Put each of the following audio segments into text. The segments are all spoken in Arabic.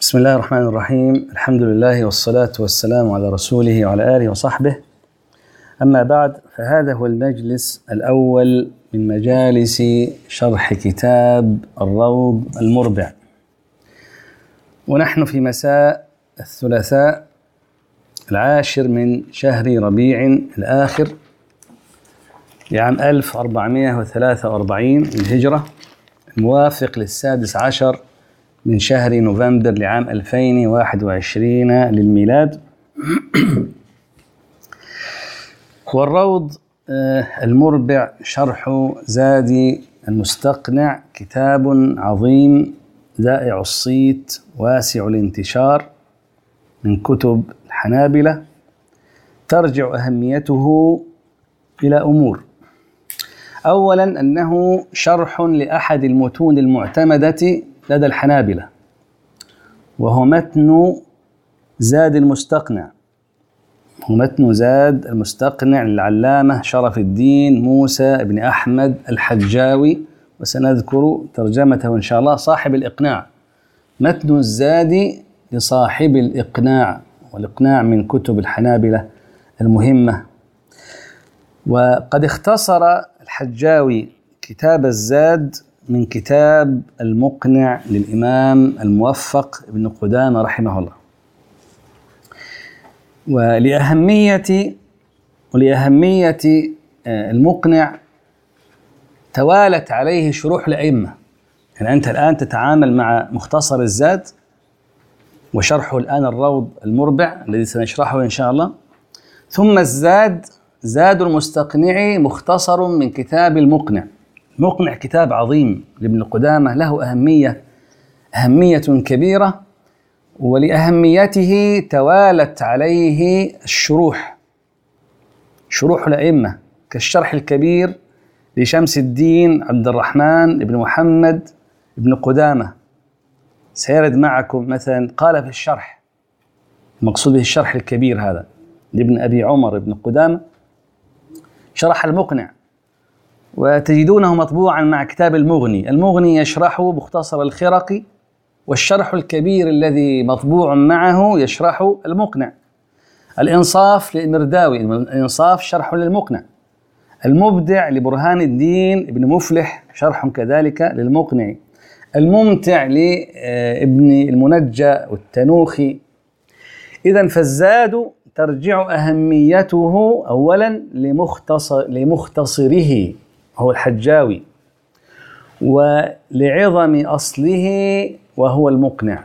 بسم الله الرحمن الرحيم. الحمد لله والصلاة والسلام على رسوله وعلى آله وصحبه. أما بعد، فهذا هو المجلس الأول من مجالس شرح كتاب الروض المربع، ونحن في مساء الثلاثاء 10 من شهر ربيع الآخر لعام 1443 للهجرة، الموافق 16 من شهر نوفمبر لعام 2021 للميلاد. والروض المربع شرح زاد المستقنع كتاب عظيم ذائع الصيت واسع الانتشار من كتب الحنابلة، ترجع أهميته إلى أمور. أولا، أنه شرح لأحد المتون المعتمدة لدى الحنابلة، وهو متن زاد المستقنع، للعلامة شرف الدين موسى بن أحمد الحجاوي، وسنذكر ترجمته إن شاء الله، صاحب الإقناع. متن الزاد لصاحب الإقناع، والإقناع من كتب الحنابلة المهمة. وقد اختصر الحجاوي كتاب الزاد من كتاب المقنع للإمام الموفق ابن قدامة رحمه الله. ولأهمية المقنع توالت عليه شروح الأئمة. يعني أنت الآن تتعامل مع مختصر الزاد وشرحه الآن الروض المربع الذي سنشرحه إن شاء الله، ثم الزاد زاد المستقنع مختصر من كتاب المقنع. المقنع كتاب عظيم لابن قدامة، له أهمية كبيرة، ولأهميته توالت عليه شروح الأئمة، كالشرح الكبير لشمس الدين عبد الرحمن بن محمد بن قدامة. سيرد معكم مثلا قال في الشرح، المقصود به الشرح الكبير هذا لابن أبي عمر بن قدامة، شرح المقنع، وتجدونه مطبوعا مع كتاب المغني. المغني يشرحه مختصر الخرقي، والشرح الكبير الذي مطبوع معه يشرح المقنع. الإنصاف للمرداوي، الإنصاف شرح للمقنع. المبدع لبرهان الدين ابن مفلح شرح كذلك للمقنع. الممتع لابن المنجى والتنوخي. إذن فالزاد ترجع أهميته أولا لمختصره هو الحجاوي، ولعظم أصله وهو المقنع.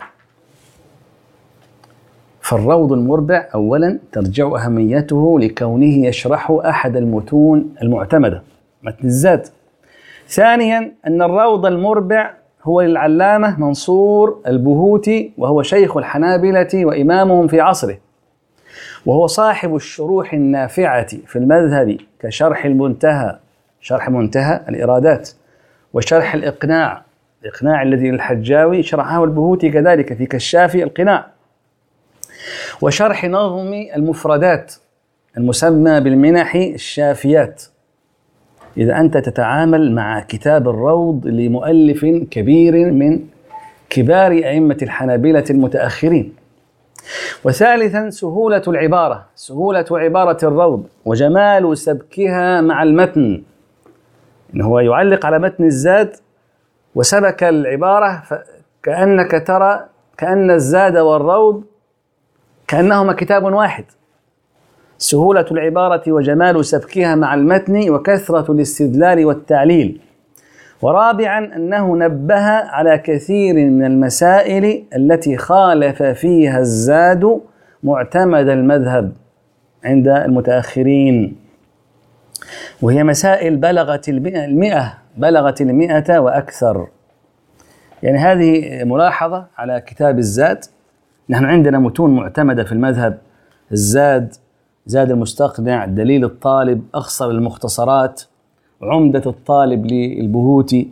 فالروض المربع أولا ترجع أهميته لكونه يشرح أحد المتون المعتمدة، متن الزاد. ثانيا، أن الروض المربع هو للعلامة منصور البهوتي، وهو شيخ الحنابلة وإمامهم في عصره، وهو صاحب الشروح النافعة في المذهب كشرح المنتهى، شرح منتهى الإرادات، وشرح الإقناع الذي للحجاوي شرحه البهوتي كذلك في كشاف القناع، وشرح نظم المفردات المسمى بالمنح الشافيات. إذا أنت تتعامل مع كتاب الروض لمؤلف كبير من كبار أئمة الحنابلة المتأخرين. وثالثا، سهولة عبارة الروض وجمال سبكها مع المتن. إن هو يعلق على متن الزاد وسبك العبارة، كأنك ترى كأن الزاد والروض كأنهما كتاب واحد. سهولة العبارة وجمال سبكها مع المتن وكثرة الاستدلال والتعليل. ورابعا، أنه نبه على كثير من المسائل التي خالف فيها الزاد معتمد المذهب عند المتأخرين، وهي مسائل بلغت المئة وأكثر. يعني هذه ملاحظة على كتاب الزاد. نحن عندنا متون معتمدة في المذهب: الزاد، زاد المستقنع، دليل الطالب، أخصر المختصرات، عمدة الطالب للبهوتي،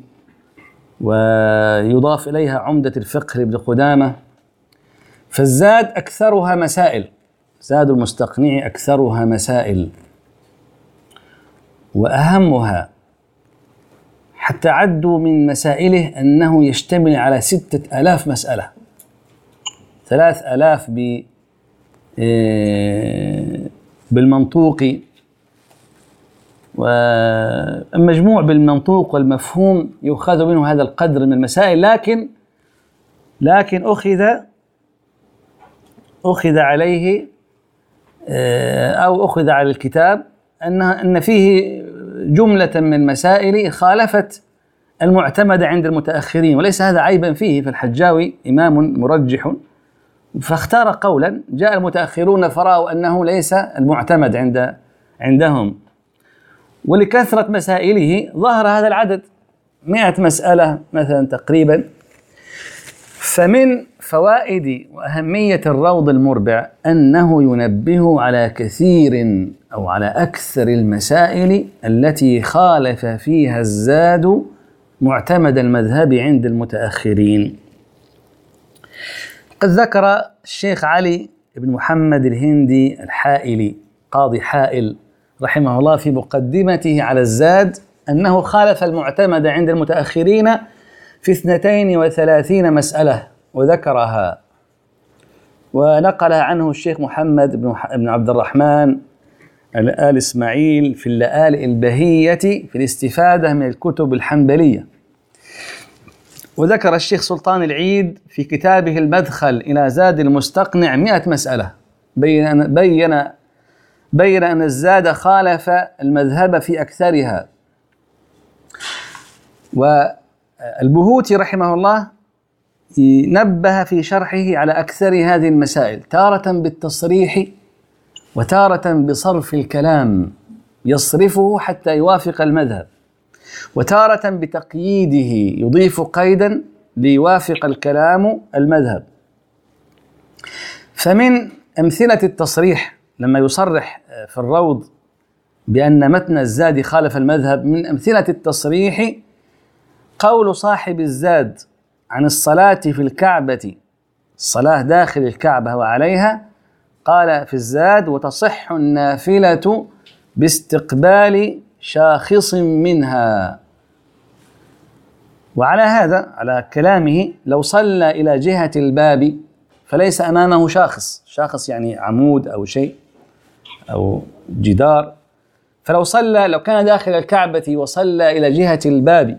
ويضاف إليها عمدة الفقه لابن قدامة. فالزاد أكثرها مسائل، زاد المستقنع أكثرها مسائل، وأهمها حتى عدوا من مسائله أنه يشتمل على 6000 مسألة. 3000 بالمنطوق، والمجموع بالمنطوق والمفهوم يؤخذ منه هذا القدر من المسائل، لكن أخذ عليه أو أخذ على الكتاب أن فيه جملة من المسائل خالفت المعتمد عند المتأخرين، وليس هذا عيبا فيه، فالحجاوي إمام مرجح فاختار قولا جاء المتأخرون فرأوا أنه ليس المعتمد عندهم، ولكثرة مسائله ظهر هذا العدد 100 مسألة مثلا تقريبا. فمن فوائد وأهمية الروض المربع أنه ينبه على كثير أو على أكثر المسائل التي خالف فيها الزاد معتمد المذهب عند المتأخرين. قد ذكر الشيخ علي بن محمد الهندي الحائلي قاضي حائل رحمه الله في مقدمته على الزاد أنه خالف المعتمد عند المتأخرين في 32 مسألة وذكرها، ونقلها عنه الشيخ محمد بن عبد الرحمن آل إسماعيل في اللآلئ البهية في الاستفادة من الكتب الحنبلية. وذكر الشيخ سلطان العيد في كتابه المدخل إلى زاد المستقنع 100 مسألة بين أن الزاد خالف المذهب في أكثرها. والبهوتي رحمه الله نبه في شرحه على أكثر هذه المسائل، تارة بالتصريح وتارة بصرف الكلام يصرفه حتى يوافق المذهب، وتارة بتقييده يضيف قيدا ليوافق الكلام المذهب. فمن أمثلة التصريح لما يصرح في الروض بأن متن الزاد خالف المذهب، من أمثلة التصريح قول صاحب الزاد عن الصلاة في الكعبة، الصلاة داخل الكعبة وعليها، قال في الزاد: وتصح النافلة باستقبال شاخص منها. وعلى هذا على كلامه لو صلى إلى جهة الباب فليس أمامه شاخص يعني عمود أو شيء أو جدار، لو كان داخل الكعبة وصلى إلى جهة الباب،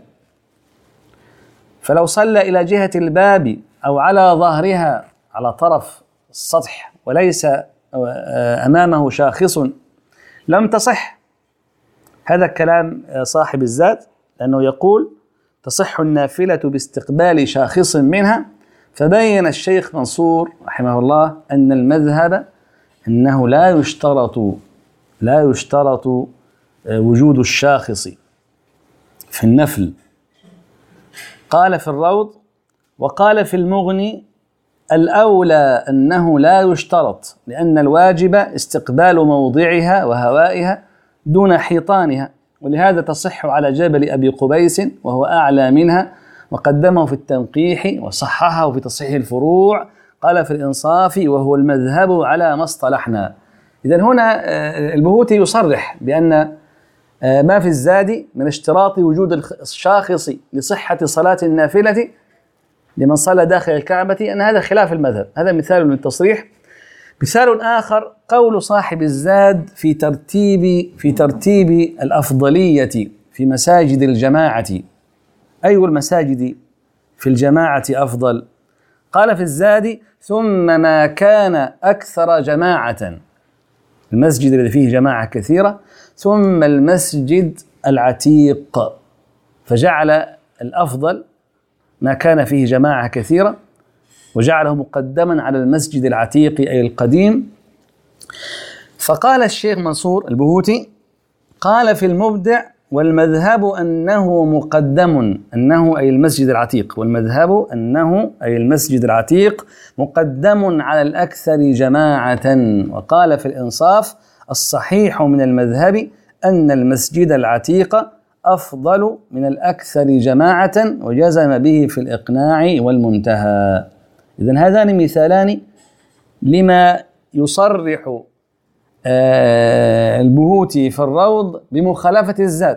فلو صلى إلى جهة الباب أو على ظهرها على طرف السطح وليس أمامه شاخص لم تصح. هذا كلام صاحب الزاد، لأنه يقول تصح النافلة باستقبال شاخص منها. فبين الشيخ منصور رحمه الله أن المذهب أنه لا يشترط وجود الشاخص في النفل. قال في الروض وقال في المغني: الأولى أنه لا يشترط، لأن الواجب استقبال موضعها وهوائها دون حيطانها، ولهذا تصح على جبل أبي قبيس وهو أعلى منها، وقدمه في التنقيح وصححه في تصحيح الفروع. قال في الإنصاف: وهو المذهب على ما اصطلحنا. إذن هنا البهوتي يصرح بأن ما في الزاد من اشتراط وجود الشاخص لصحة صلاة النافلة لمن صلى داخل الكعبة أن هذا خلاف المذهب. هذا مثال من التصريح. مثال آخر قول صاحب الزاد في ترتيب الأفضلية في مساجد الجماعة. أي المساجد في الجماعة أفضل؟ قال في الزاد: ثم ما كان أكثر جماعة، المسجد الذي فيه جماعة كثيرة، ثم المسجد العتيق، فجعل الأفضل ما كان فيه جماعة كثيرة وجعله مقدما على المسجد العتيق أي القديم. فقال الشيخ منصور البهوتي قال في المبدع: والمذهب أنه مقدم، أنه أي المسجد العتيق، والمذهب أنه أي المسجد العتيق مقدم على الأكثر جماعة. وقال في الإنصاف: الصحيح من المذهب أن المسجد العتيق أفضل من الأكثر جماعة، وجزم به في الإقناع والمنتهى. إذن هذان مثالان لما يصرح البهوتي في الروض بمخالفة الزاد.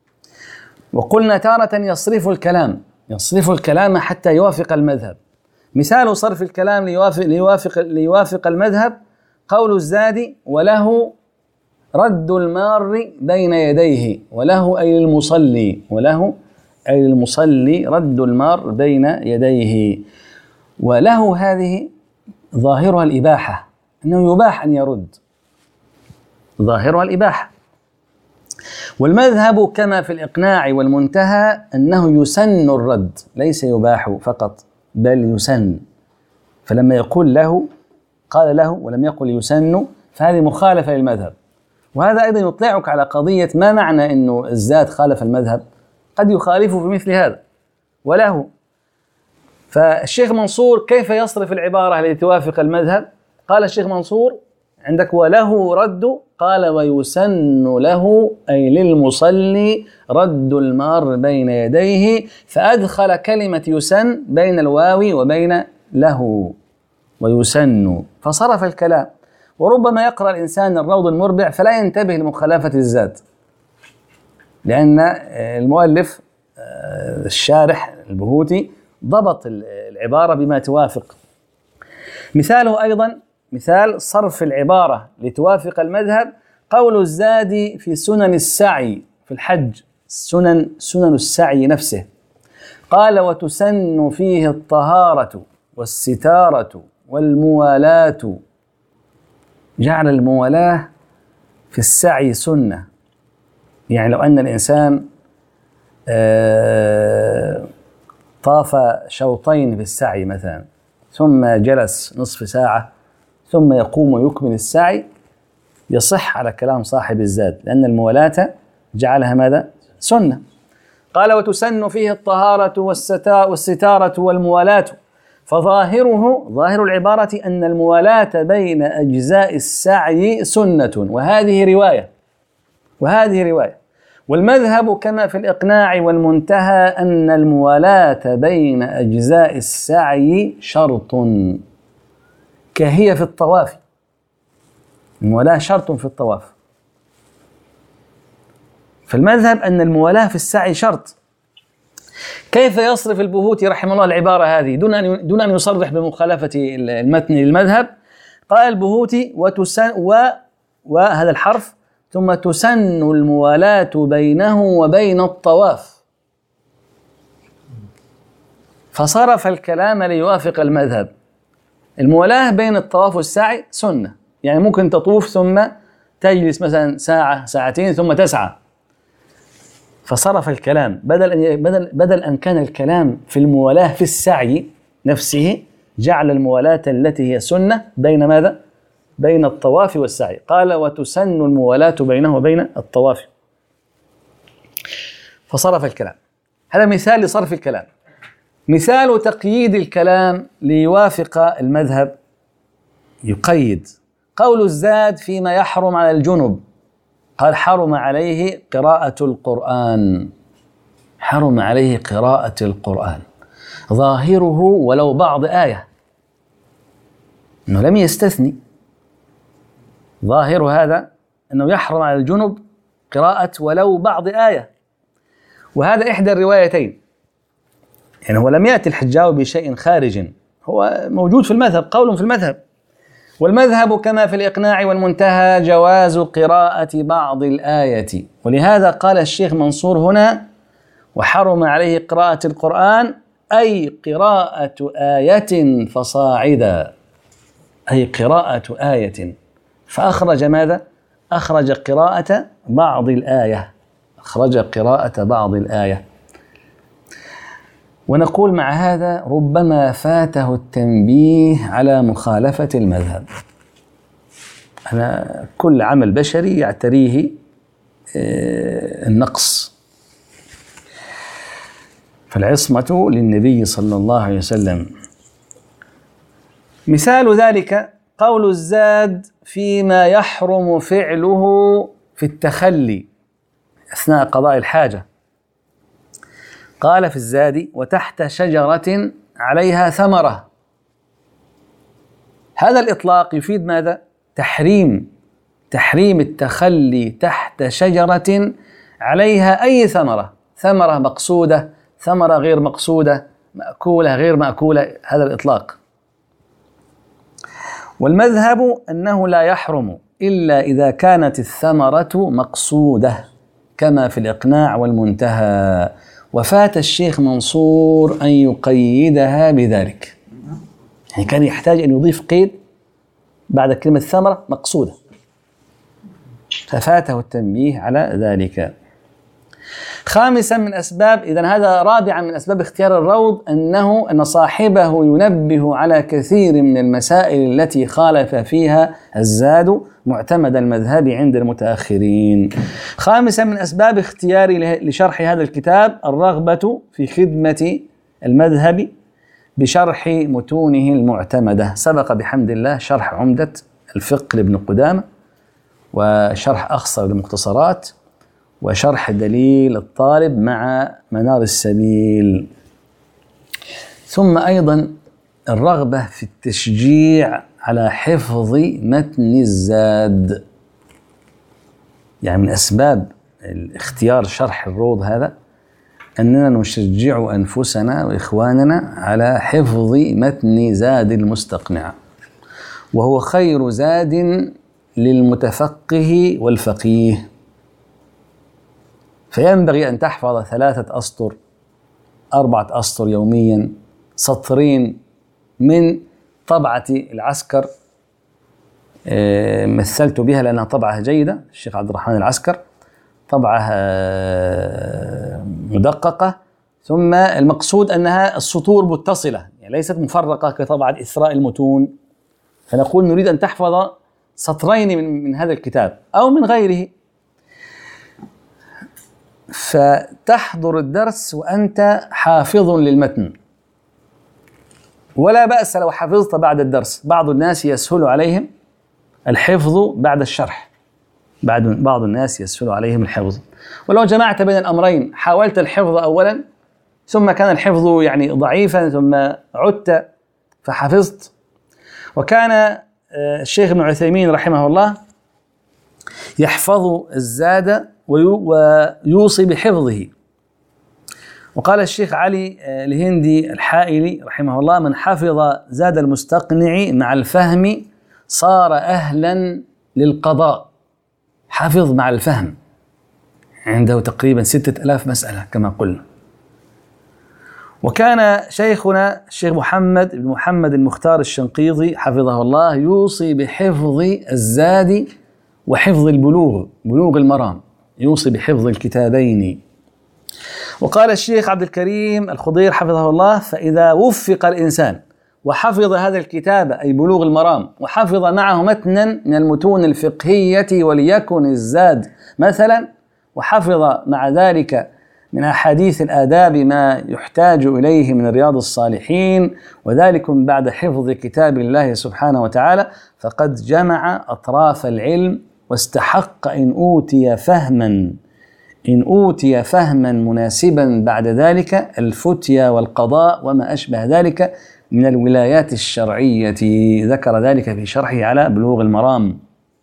وقلنا تارة يصرف الكلام حتى يوافق المذهب، مثال صرف الكلام ليوافق المذهب قول الزاد: وله رد المار بين يديه. وله أي المصلي، وله أي المصلي رد المار بين يديه. وله هذه ظاهرها الإباحة، أنه يباح أن يرد، ظاهرها الإباحة. والمذهب كما في الإقناع والمنتهى أنه يسن الرد، ليس يباح فقط بل يسن. فلما يقول له قال له ولم يقل يسن، فهذه مخالفة للمذهب. وهذا أيضا يطلعك على قضية ما معنى أنه الزاد خالف المذهب، قد يخالفه في مثل هذا. وله، فالشيخ منصور كيف يصرف العبارة لتوافق المذهب؟ قال الشيخ منصور عندك: وله رد، قال: ويسن له أي للمصلي رد المار بين يديه، فأدخل كلمة يسن بين الواو وبين له، ويسن، فصرف الكلام. وربما يقرأ الإنسان الروض المربع فلا ينتبه لمخالفة الزاد، لأن المؤلف الشارح البهوتي ضبط العبارة بما توافق. مثاله أيضا، مثال صرف العبارة لتوافق المذهب قول الزاد في سنن السعي في الحج، سنن السعي نفسه، قال: وتسن فيه الطهارة والستارة والموالاة. جعل الموالاة في السعي سنة. يعني لو أن الإنسان طاف شوطين في السعي مثلا، ثم جلس نصف ساعة، ثم يقوم ويكمل السعي، يصح على كلام صاحب الزاد، لأن الموالاة جعلها ماذا؟ سنة. قال: وتسن فيه الطهارة والستارة والموالاة. فظاهره، ظاهر العبارة أن الموالاة بين أجزاء السعي سنة، وهذه رواية. والمذهب كما في الإقناع والمنتهى أن الموالاة بين أجزاء السعي شرط، كهي في الطواف. الموالاة شرط في الطواف. فالمذهب أن الموالاة في السعي شرط. كيف يصرف البهوتي رحمه الله العبارة هذه دون أن يصرح بمخالفة المتن للمذهب؟ قال البهوتي: وهذا الحرف ثم تسن الموالاة بينه وبين الطواف. فصرف الكلام ليوافق المذهب. الموالاة بين الطواف والسعي سنة، يعني ممكن تطوف ثم تجلس مثلا ساعة ساعتين ثم تسعى. فصرف الكلام بدل أن كان الكلام في الموالاة في السعي نفسه، جعل الموالاة التي هي سنة بين ماذا؟ بين الطواف والسعي. قال: وتسن الموالاة بينه وبين الطواف. فصرف الكلام. هذا مثال لصرف الكلام. مثال تقييد الكلام ليوافق المذهب: يقيد قول الزاد فيما يحرم على الجنب، قال: حرم عليه قراءة القرآن. حرم عليه قراءة القرآن، ظاهره ولو بعض آية، أنه لم يستثني. ظاهر هذا أنه يحرم على الجنب قراءة ولو بعض آية، وهذا إحدى الروايتين. يعني هو لم يأتي الحجاوي بشيء خارج، هو موجود في المذهب، قول في المذهب. والمذهب كما في الإقناع والمنتهى جواز قراءة بعض الآية. ولهذا قال الشيخ منصور هنا: وحرم عليه قراءة القرآن، أي قراءة آية فصاعدا، أي قراءة آية. فأخرج ماذا؟ أخرج قراءة بعض الآية، أخرج قراءة بعض الآية. ونقول مع هذا: ربما فاته التنبيه على مخالفة المذهب. أنا كل عمل بشري يعتريه النقص، فالعصمة للنبي صلى الله عليه وسلم. مثال ذلك قول الزاد فيما يحرم فعله في التخلي أثناء قضاء الحاجة. قال في الزاد: وتحت شجرة عليها ثمرة. هذا الإطلاق يفيد ماذا؟ تحريم التخلي تحت شجرة عليها أي ثمرة، ثمرة مقصودة، ثمرة غير مقصودة، مأكولة غير مأكولة، هذا الإطلاق. والمذهب أنه لا يحرم إلا إذا كانت الثمرة مقصودة كما في الإقناع والمنتهى، وفات الشيخ منصور أن يقيدها بذلك. يعني كان يحتاج أن يضيف قيد بعد كلمة ثمرة مقصودة، ففاته التنبيه على ذلك. خامسا من أسباب، إذن هذا رابعا من أسباب اختيار الروض، أن صاحبه ينبه على كثير من المسائل التي خالف فيها الزاد معتمد المذهب عند المتأخرين. خامسا من أسباب اختياري لشرح هذا الكتاب الرغبة في خدمة المذهب بشرح متونه المعتمدة. سبق بحمد الله شرح عمدة الفقه لابن قدامة، وشرح أخصر للمختصرات، وشرح دليل الطالب مع منار السبيل. ثم أيضا الرغبة في التشجيع على حفظ متن الزاد. يعني من أسباب اختيار شرح الروض هذا أننا نشجع أنفسنا وإخواننا على حفظ متن زاد المستقنع، وهو خير زاد للمتفقه والفقيه. فينبغي أن تحفظ 3 أسطر 4 أسطر يوميا، سطرين من طبعة العسكر، مثلت بها لأنها طبعة جيدة، الشيخ عبد الرحمن العسكر، طبعة مدققة. ثم المقصود أنها السطور متصلة، يعني ليست مفرقة كطبعة إثراء المتون. فنقول نريد أن تحفظ سطرين من هذا الكتاب أو من غيره، فتحضر الدرس وأنت حافظ للمتن، ولا بأس لو حفظت بعد الدرس. بعض الناس يسهل عليهم الحفظ بعد الشرح، بعض الناس يسهل عليهم الحفظ. ولو جمعت بين الأمرين، حاولت الحفظ أولا ثم كان الحفظ يعني ضعيفا ثم عدت فحفظت. وكان الشيخ ابن عثيمين رحمه الله يحفظ الزاد ويوصي بحفظه. وقال الشيخ علي الهندي الحائلي رحمه الله: من حفظ زاد المستقنع مع الفهم صار أهلا للقضاء. حفظ مع الفهم، عنده تقريبا 6000 مسألة كما قلنا. وكان شيخنا الشيخ محمد بن محمد المختار الشنقيطي حفظه الله يوصي بحفظ الزاد وحفظ بلوغ المرام، يوصي بحفظ الكتابين. وقال الشيخ عبد الكريم الخضير حفظه الله: فإذا وفق الإنسان وحفظ هذا الكتاب أي بلوغ المرام، وحفظ معه متنا من المتون الفقهية وليكن الزاد مثلا، وحفظ مع ذلك من أحاديث الآداب ما يحتاج إليه من رياض الصالحين، وذلكم بعد حفظ كتاب الله سبحانه وتعالى، فقد جمع أطراف العلم واستحق إن أوتي فهما مناسبا بعد ذلك الفتيا والقضاء وما أشبه ذلك من الولايات الشرعية. ذكر ذلك في شرحه على بلوغ المرام.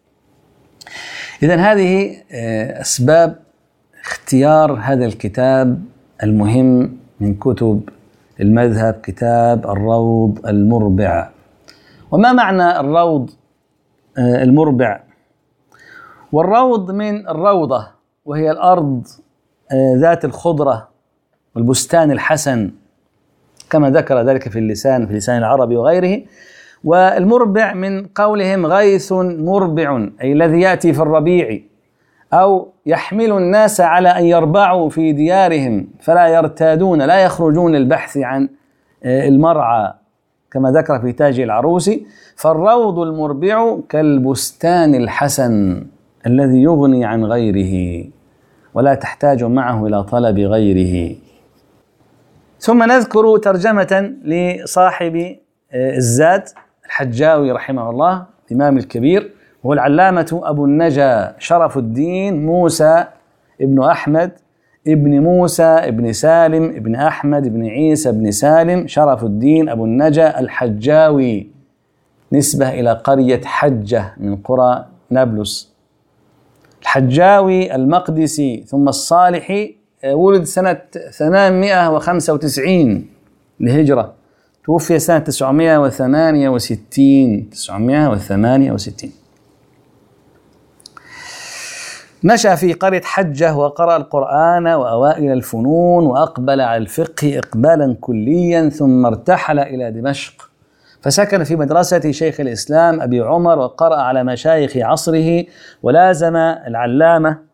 إذن هذه أسباب اختيار هذا الكتاب المهم من كتب المذهب، كتاب الروض المربع. وما معنى الروض المربع؟ والروض من الروضة، وهي الأرض ذات الخضرة والبستان الحسن كما ذكر ذلك في اللسان العربي وغيره. والمربع من قولهم غيث مربع، أي الذي يأتي في الربيع، أو يحمل الناس على أن يربعوا في ديارهم فلا يرتادون، لا يخرجون للبحث عن المرعى كما ذكر في تاج العروس. فالروض المربع كالبستان الحسن الذي يغني عن غيره ولا تحتاج معه إلى طلب غيره. ثم نذكر ترجمة لصاحب الزاد الحجاوي رحمه الله، الإمام الكبير، وهو العلامة أبو النجا شرف الدين موسى ابن أحمد ابن موسى ابن سالم ابن أحمد ابن عيسى ابن سالم شرف الدين أبو النجا الحجاوي، نسبة إلى قرية حجة من قرى نابلس. الحجاوي المقدسي ثم الصالحي، ولد سنة 895 الهجرة، توفي سنة 968. نشأ في قرية حجة وقرأ القرآن وأوائل الفنون، وأقبل على الفقه إقبالا كليا، ثم ارتحل إلى دمشق فسكن في مدرسة شيخ الإسلام أبي عمر، وقرأ على مشايخ عصره، ولازم العلامة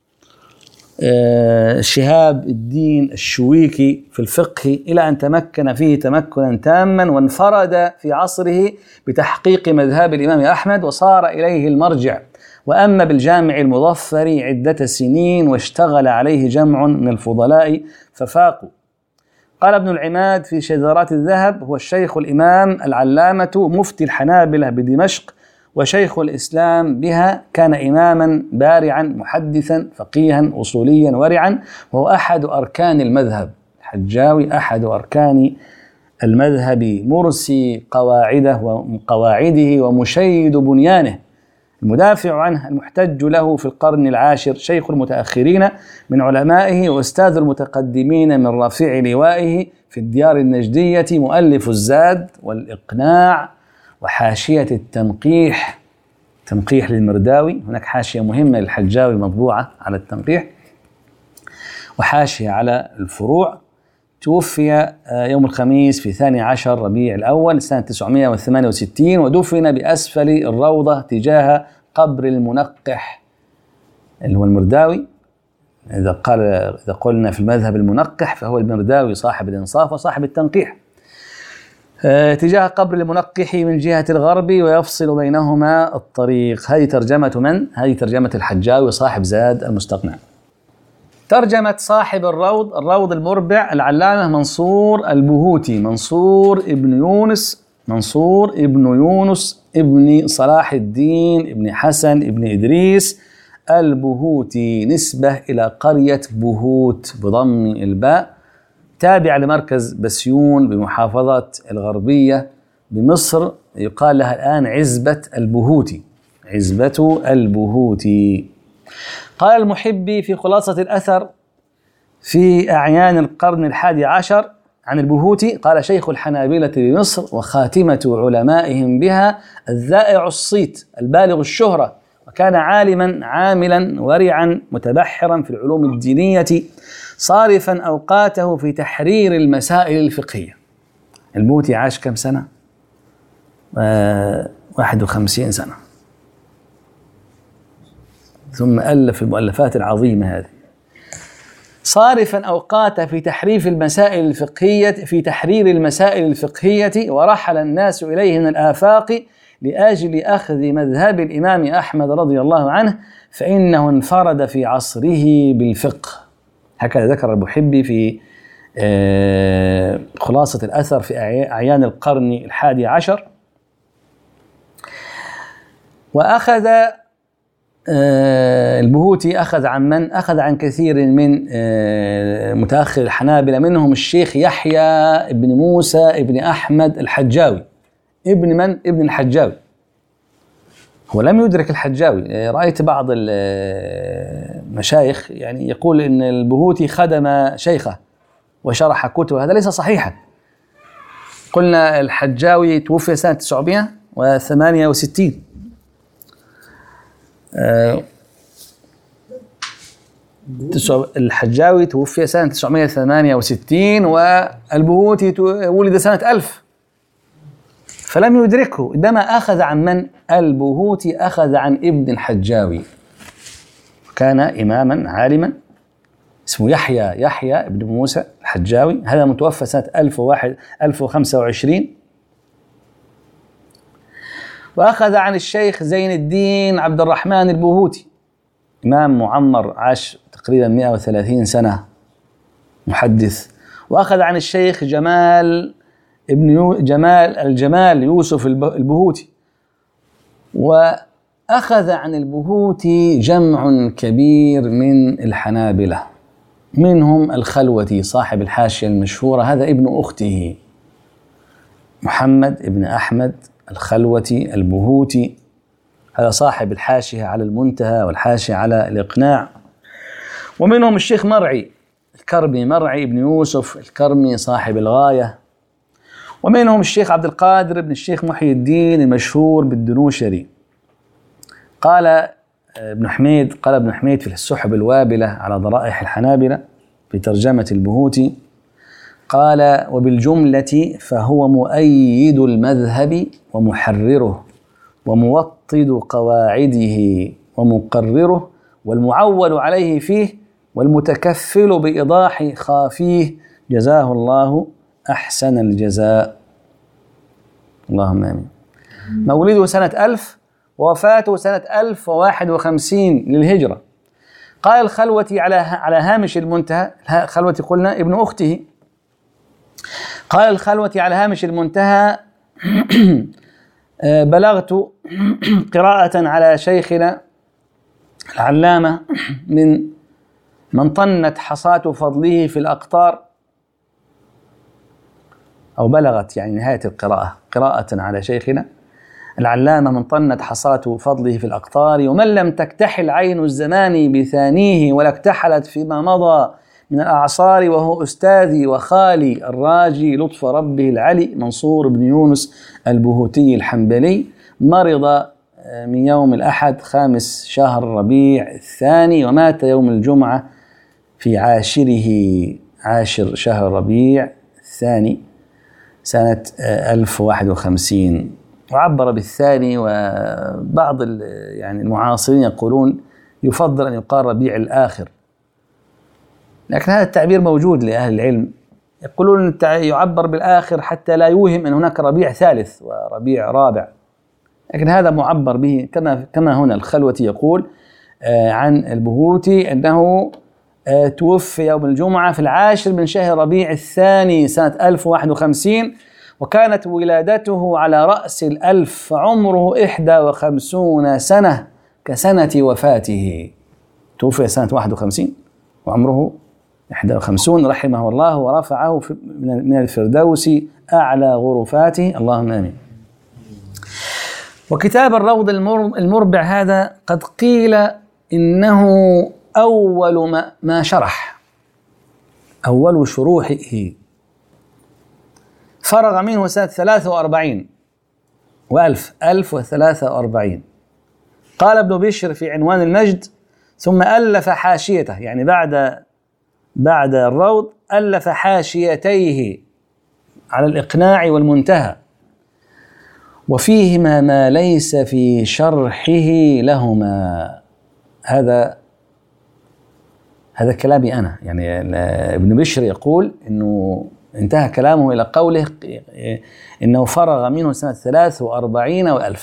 شهاب الدين الشويكي في الفقه إلى أن تمكن فيه تمكنا تاما، وانفرد في عصره بتحقيق مذهب الإمام أحمد، وصار إليه المرجع، وأما بالجامع المظفر عدة سنين، واشتغل عليه جمع من الفضلاء ففاقوا. قال ابن العماد في شذرات الذهب: هو الشيخ الإمام العلامة مفتي الحنابلة بدمشق وشيخ الإسلام بها، كان إماما بارعا محدثا فقيها أصوليا ورعا، وهو أحد أركان المذهب. الحجاوي أحد أركان المذهب، مرسي قواعده ومشيد بنيانه، المدافع عنه، المحتج له في القرن العاشر، شيخ المتأخرين من علمائه وأستاذ المتقدمين من رفيع لوائه في الديار النجدية، مؤلف الزاد والإقناع وحاشية التنقيح، تنقيح للمرداوي. هناك حاشية مهمة للحجاوي مطبوعة على التنقيح، وحاشية على الفروع. توفي يوم الخميس في 12 ربيع الأول سنة 968، ودفن بأسفل الروضة تجاه قبر المنقح اللي هو المرداوي. إذا قلنا في المذهب المنقح فهو المرداوي صاحب الإنصاف وصاحب التنقيح، تجاه قبر المنقح من جهة الغرب، ويفصل بينهما الطريق. هذه ترجمة من؟ هذه ترجمة الحجاوي صاحب زاد المستقنع. ترجمة صاحب الروض المربع العلامة منصور البهوتي، منصور ابن يونس ابن صلاح الدين ابن حسن ابن إدريس البهوتي، نسبة إلى قرية بهوت بضم الباء، تابع لمركز بسيون بمحافظة الغربية بمصر، يقال لها الآن عزبة البهوتي. قال المحبي في خلاصة الأثر في أعيان القرن 11 عن البهوتي، قال: شيخ الحنابلة بمصر وخاتمة علمائهم بها، الذائع الصيت البالغ الشهرة، وكان عالما عاملا ورعا متبحرا في العلوم الدينية، صارفا أوقاته في تحرير المسائل الفقهية. البهوتي عاش كم سنة؟ 51 سنة، ثم ألف المؤلفات العظيمة هذه، صارفا أوقاته في تحرير المسائل الفقهية، ورحل الناس إليه من الآفاق لأجل أخذ مذهب الإمام أحمد رضي الله عنه، فإنه انفرد في عصره بالفقه. هكذا ذكر المحبي في خلاصة الأثر في أعيان القرن 11. وأخذ البهوتي أخذ عن من؟ أخذ عن كثير من متأخر الحنابلة، منهم الشيخ يحيى ابن موسى ابن أحمد الحجاوي. ابن من؟ ابن الحجاوي. هو لم يدرك الحجاوي. رأيت بعض المشايخ يعني يقول إن البهوتي خدم شيخه وشرح كتبه، هذا ليس صحيحا. قلنا الحجاوي توفي سنة 968. الحجاوي توفي سنة 968، والبهوتي ولد سنة 1000، فلم يدركه. إنما أخذ عن من؟ البهوتي أخذ عن ابن الحجاوي، كان إماما عالما اسمه يحيى ابن موسى الحجاوي، هذا متوفى سنة 1025. وأخذ عن الشيخ زين الدين عبد الرحمن البهوتي، إمام معمر عاش تقريبا 130 سنة، محدث. وأخذ عن الشيخ الجمال يوسف البهوتي. وأخذ عن البهوتي جمع كبير من الحنابلة، منهم الخلوتي صاحب الحاشية المشهورة، هذا ابن أخته محمد ابن أحمد الخلوتي البهوتي، هذا صاحب الحاشية على المنتهى والحاشية على الإقناع. ومنهم الشيخ مرعي الكرمي، مرعي ابن يوسف الكرمي صاحب الغاية ومنهم الشيخ عبد القادر بن الشيخ محي الدين المشهور بالدنوشري. قال ابن حميد في السحب الوابلة على ضرائح الحنابلة في ترجمة البهوتي، قال: وبالجملة فهو مؤيد المذهب ومحرره وموطد قواعده ومقرره والمعول عليه فيه والمتكفل بإيضاح خافيه، جزاه الله أحسن الجزاء. اللهم آمين. مولده سنة 1000 ووفاته سنة 1051 للهجرة. قال الخلوتي على هامش المنتهى، خلوتي قلنا ابن أخته، قال الخلوتي على هامش المنتهى: بلغت قراءة على شيخنا العلامة من طنت حصاة فضله في الأقطار، أو بلغت يعني نهاية القراءة، قراءة على شيخنا العلامة من طنت حصاة فضله في الأقطار، ومن لم تكتحل عين الزمان بثانيه ولا اكتحلت فيما مضى من الأعصار، وهو أستاذي وخالي الراجي لطف ربه العلي منصور بن يونس البهوتي الحنبلي. مرض من يوم الأحد 5 شهر ربيع الثاني، ومات يوم الجمعة في عاشر شهر ربيع الثاني سنة 1051. وعبر بالثاني، وبعض يعني المعاصرين يقولون يفضل أن يقال ربيع الآخر، لكن هذا التعبير موجود لأهل العلم، يقولون يعبر بالآخر حتى لا يوهم أن هناك ربيع ثالث وربيع رابع، لكن هذا معبر به كما هنا الخلوتي يقول عن البهوتي أنه توفي يوم الجمعة في 10 من شهر ربيع الثاني سنة 1051، وكانت ولادته على رأس 1000، فعمره 51 سنة كسنة وفاته. توفي سنة 51 وعمره 51 رحمه الله، ورفعه من الفردوس أعلى غرفاته، اللهم آمين. وكتاب الروض المربع هذا قد قيل إنه أول ما شرح، أول شروحه، فرغ منه سنة 43 و1043. قال ابن بشر في عنوان المجد: ثم ألف حاشيته، يعني بعد الروض ألف حاشيتيه على الإقناع والمنتهى، وفيهما ما ليس في شرحه لهما. هذا كلامي أنا، يعني ابن بشر يقول إنه انتهى كلامه إلى قوله إنه فرغ منه سنة 43 و1000.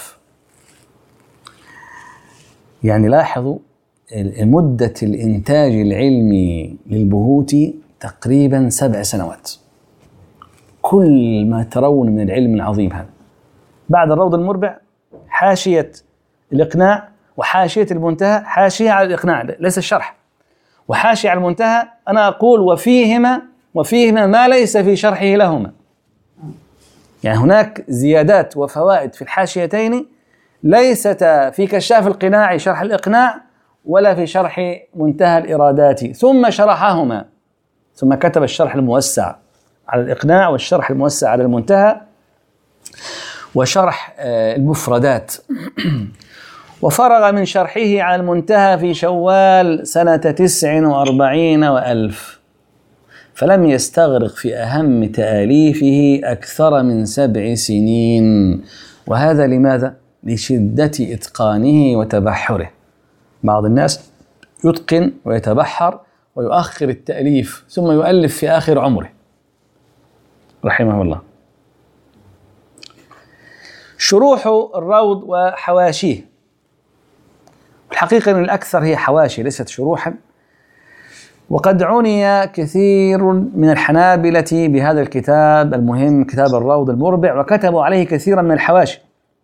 يعني لاحظوا مدة الإنتاج العلمي للبهوتي تقريبا 7 سنوات. كل ما ترون من العلم العظيم هذا، بعد الروض المربع حاشية الإقناع وحاشية المنتهى، حاشية على الإقناع ليس الشرح، وحاشية على المنتهى. أنا أقول وفيهما ما ليس في شرحه لهما، يعني هناك زيادات وفوائد في الحاشيتين ليست في كشاف القناع شرح الإقناع ولا في شرح منتهى الإرادات، ثم شرحهما، ثم كتب الشرح الموسع على الإقناع والشرح الموسع على المنتهى وشرح المفردات. وفرغ من شرحه على المنتهى في شوال سنة 49 و1000، فلم يستغرق في أهم تآليفه أكثر من 7 سنين. وهذا لماذا؟ لشدة إتقانه وتبحره. بعض الناس يتقن ويتبحر ويؤخر التأليف ثم يؤلف في آخر عمره رحمه الله. شروح الروض وحواشيه، الحقيقة أن الأكثر هي حواشي ليست شروحا، وقد عني كثير من الحنابلة بهذا الكتاب المهم كتاب الروض المربع، وكتبوا عليه كثيرا من الحواشي،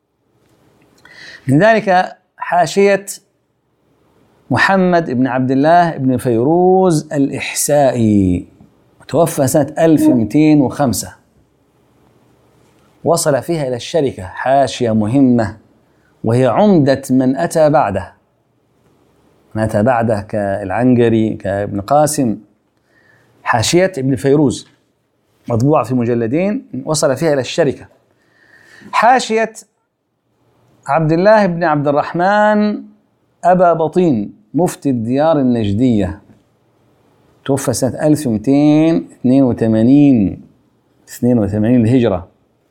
من ذلك حاشية محمد بن عبد الله بن فيروز الإحسائي، توفى سنة 1205، وصل فيها إلى الشركة حاشية مهمة، وهي عمدة من أتى كالعنقري كابن قاسم، حاشية ابن فيروز مطبوعة في مجلدين، وصل فيها إلى الشركة. حاشية عبد الله بن عبد الرحمن أبا بطين مفتي الديار النجدية، توفى سنة 1282 الهجرة.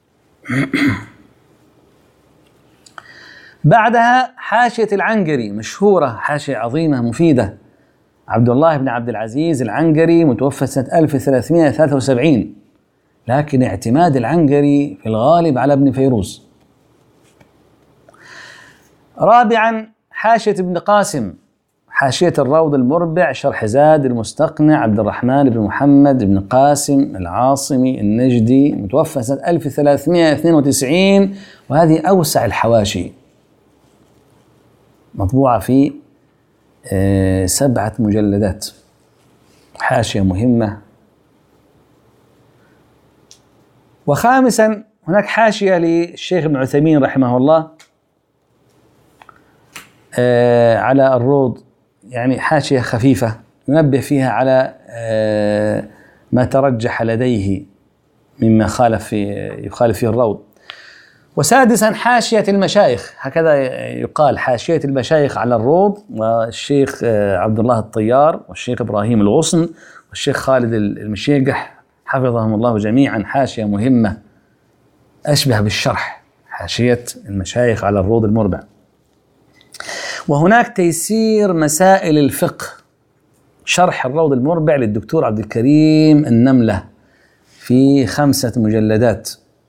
بعدها حاشية العنقري مشهورة، حاشية عظيمة مفيدة، عبد الله بن عبد العزيز العنقري متوفى سنة 1373، لكن اعتماد العنقري في الغالب على ابن فيروز. رابعا حاشية ابن قاسم، حاشية الروض المربع شرح زاد المستقنع عبد الرحمن بن محمد بن قاسم العاصمي النجدي، متوفى سنة 1392، وهذه أوسع الحواشي، مطبوعة في 7 مجلدات، حاشية مهمة. وخامسا هناك حاشية للشيخ ابن عثيمين رحمه الله على الروض، يعني حاشية خفيفة ينبه فيها على ما ترجح لديه مما يخالف فيه الروض. وسادسا حاشية المشايخ، هكذا يقال، حاشية المشايخ على الروض، والشيخ عبد الله الطيار والشيخ إبراهيم الغصن والشيخ خالد المشيقح حفظهم الله جميعا، حاشية مهمة أشبه بالشرح، حاشية المشايخ على الروض المربع. وهناك تيسير مسائل الفقه، شرح الروض المربع للدكتور عبد الكريم النملة في 5 مجلدات.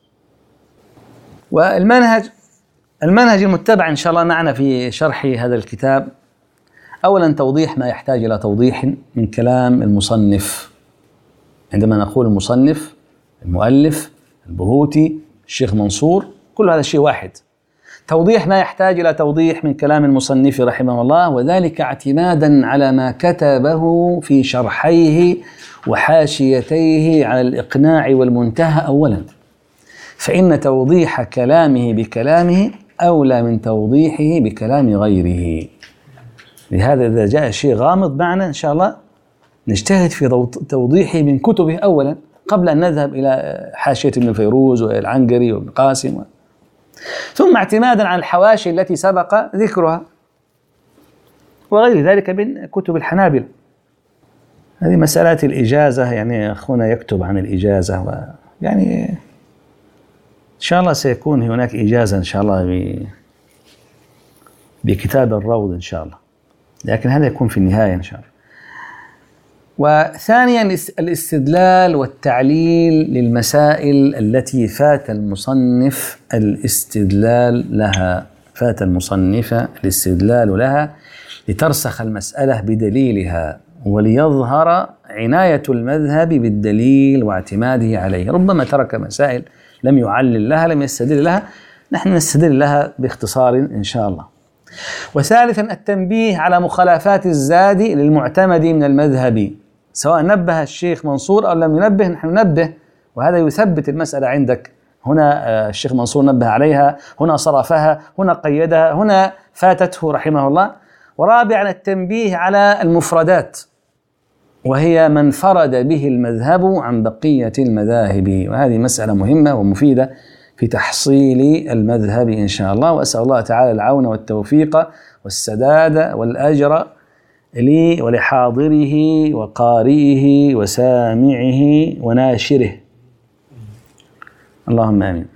والمنهج المتبع إن شاء الله معنا في شرح هذا الكتاب، أولا توضيح ما يحتاج إلى توضيح من كلام المصنف. عندما نقول المصنف، المؤلف، البهوتي، الشيخ منصور، كل هذا شيء واحد. توضيح ما يحتاج إلى توضيح من كلام المصنف رحمه الله، وذلك اعتمادا على ما كتبه في شرحيه وحاشيتيه على الإقناع والمنتهى أولا، فإن توضيح كلامه بكلامه أولى من توضيحه بكلام غيره. لهذا إذا جاء شيء غامض معنا إن شاء الله نجتهد في توضيحه من كتبه أولا قبل أن نذهب إلى حاشية ابن فيروز والعنقري وابن قاسم، ثم اعتمادا على الحواشي التي سبق ذكرها وغير ذلك من كتب الحنابلة. هذه مسألة الإجازة، يعني أخونا يكتب عن الإجازة، يعني إن شاء الله سيكون هناك إجازة إن شاء الله بكتاب الروض إن شاء الله، لكن هذا يكون في النهاية إن شاء الله. وثانيا الاستدلال والتعليل للمسائل التي فات المصنف الاستدلال لها، لترسخ المسألة بدليلها، وليظهر عناية المذهب بالدليل واعتماده عليه. ربما ترك مسائل لم يعلل لها، لم يستدل لها، نحن نستدل لها باختصار إن شاء الله. وثالثا التنبيه على مخالفات الزاد للمعتمد من المذهب، سواء نبه الشيخ منصور أو لم ينبه، نحن ننبه، وهذا يثبت المسألة عندك. هنا الشيخ منصور نبه عليها، هنا صرفها، هنا قيدها، هنا فاتته رحمه الله. ورابعا التنبيه على المفردات، وهي من فرد به المذهب عن بقية المذاهب، وهذه مسألة مهمة ومفيدة في تحصيل المذهب إن شاء الله. وأسأل الله تعالى العون والتوفيق والسداد والأجر لي ولحاضره وقارئه وسامعه وناشره، اللهم آمين.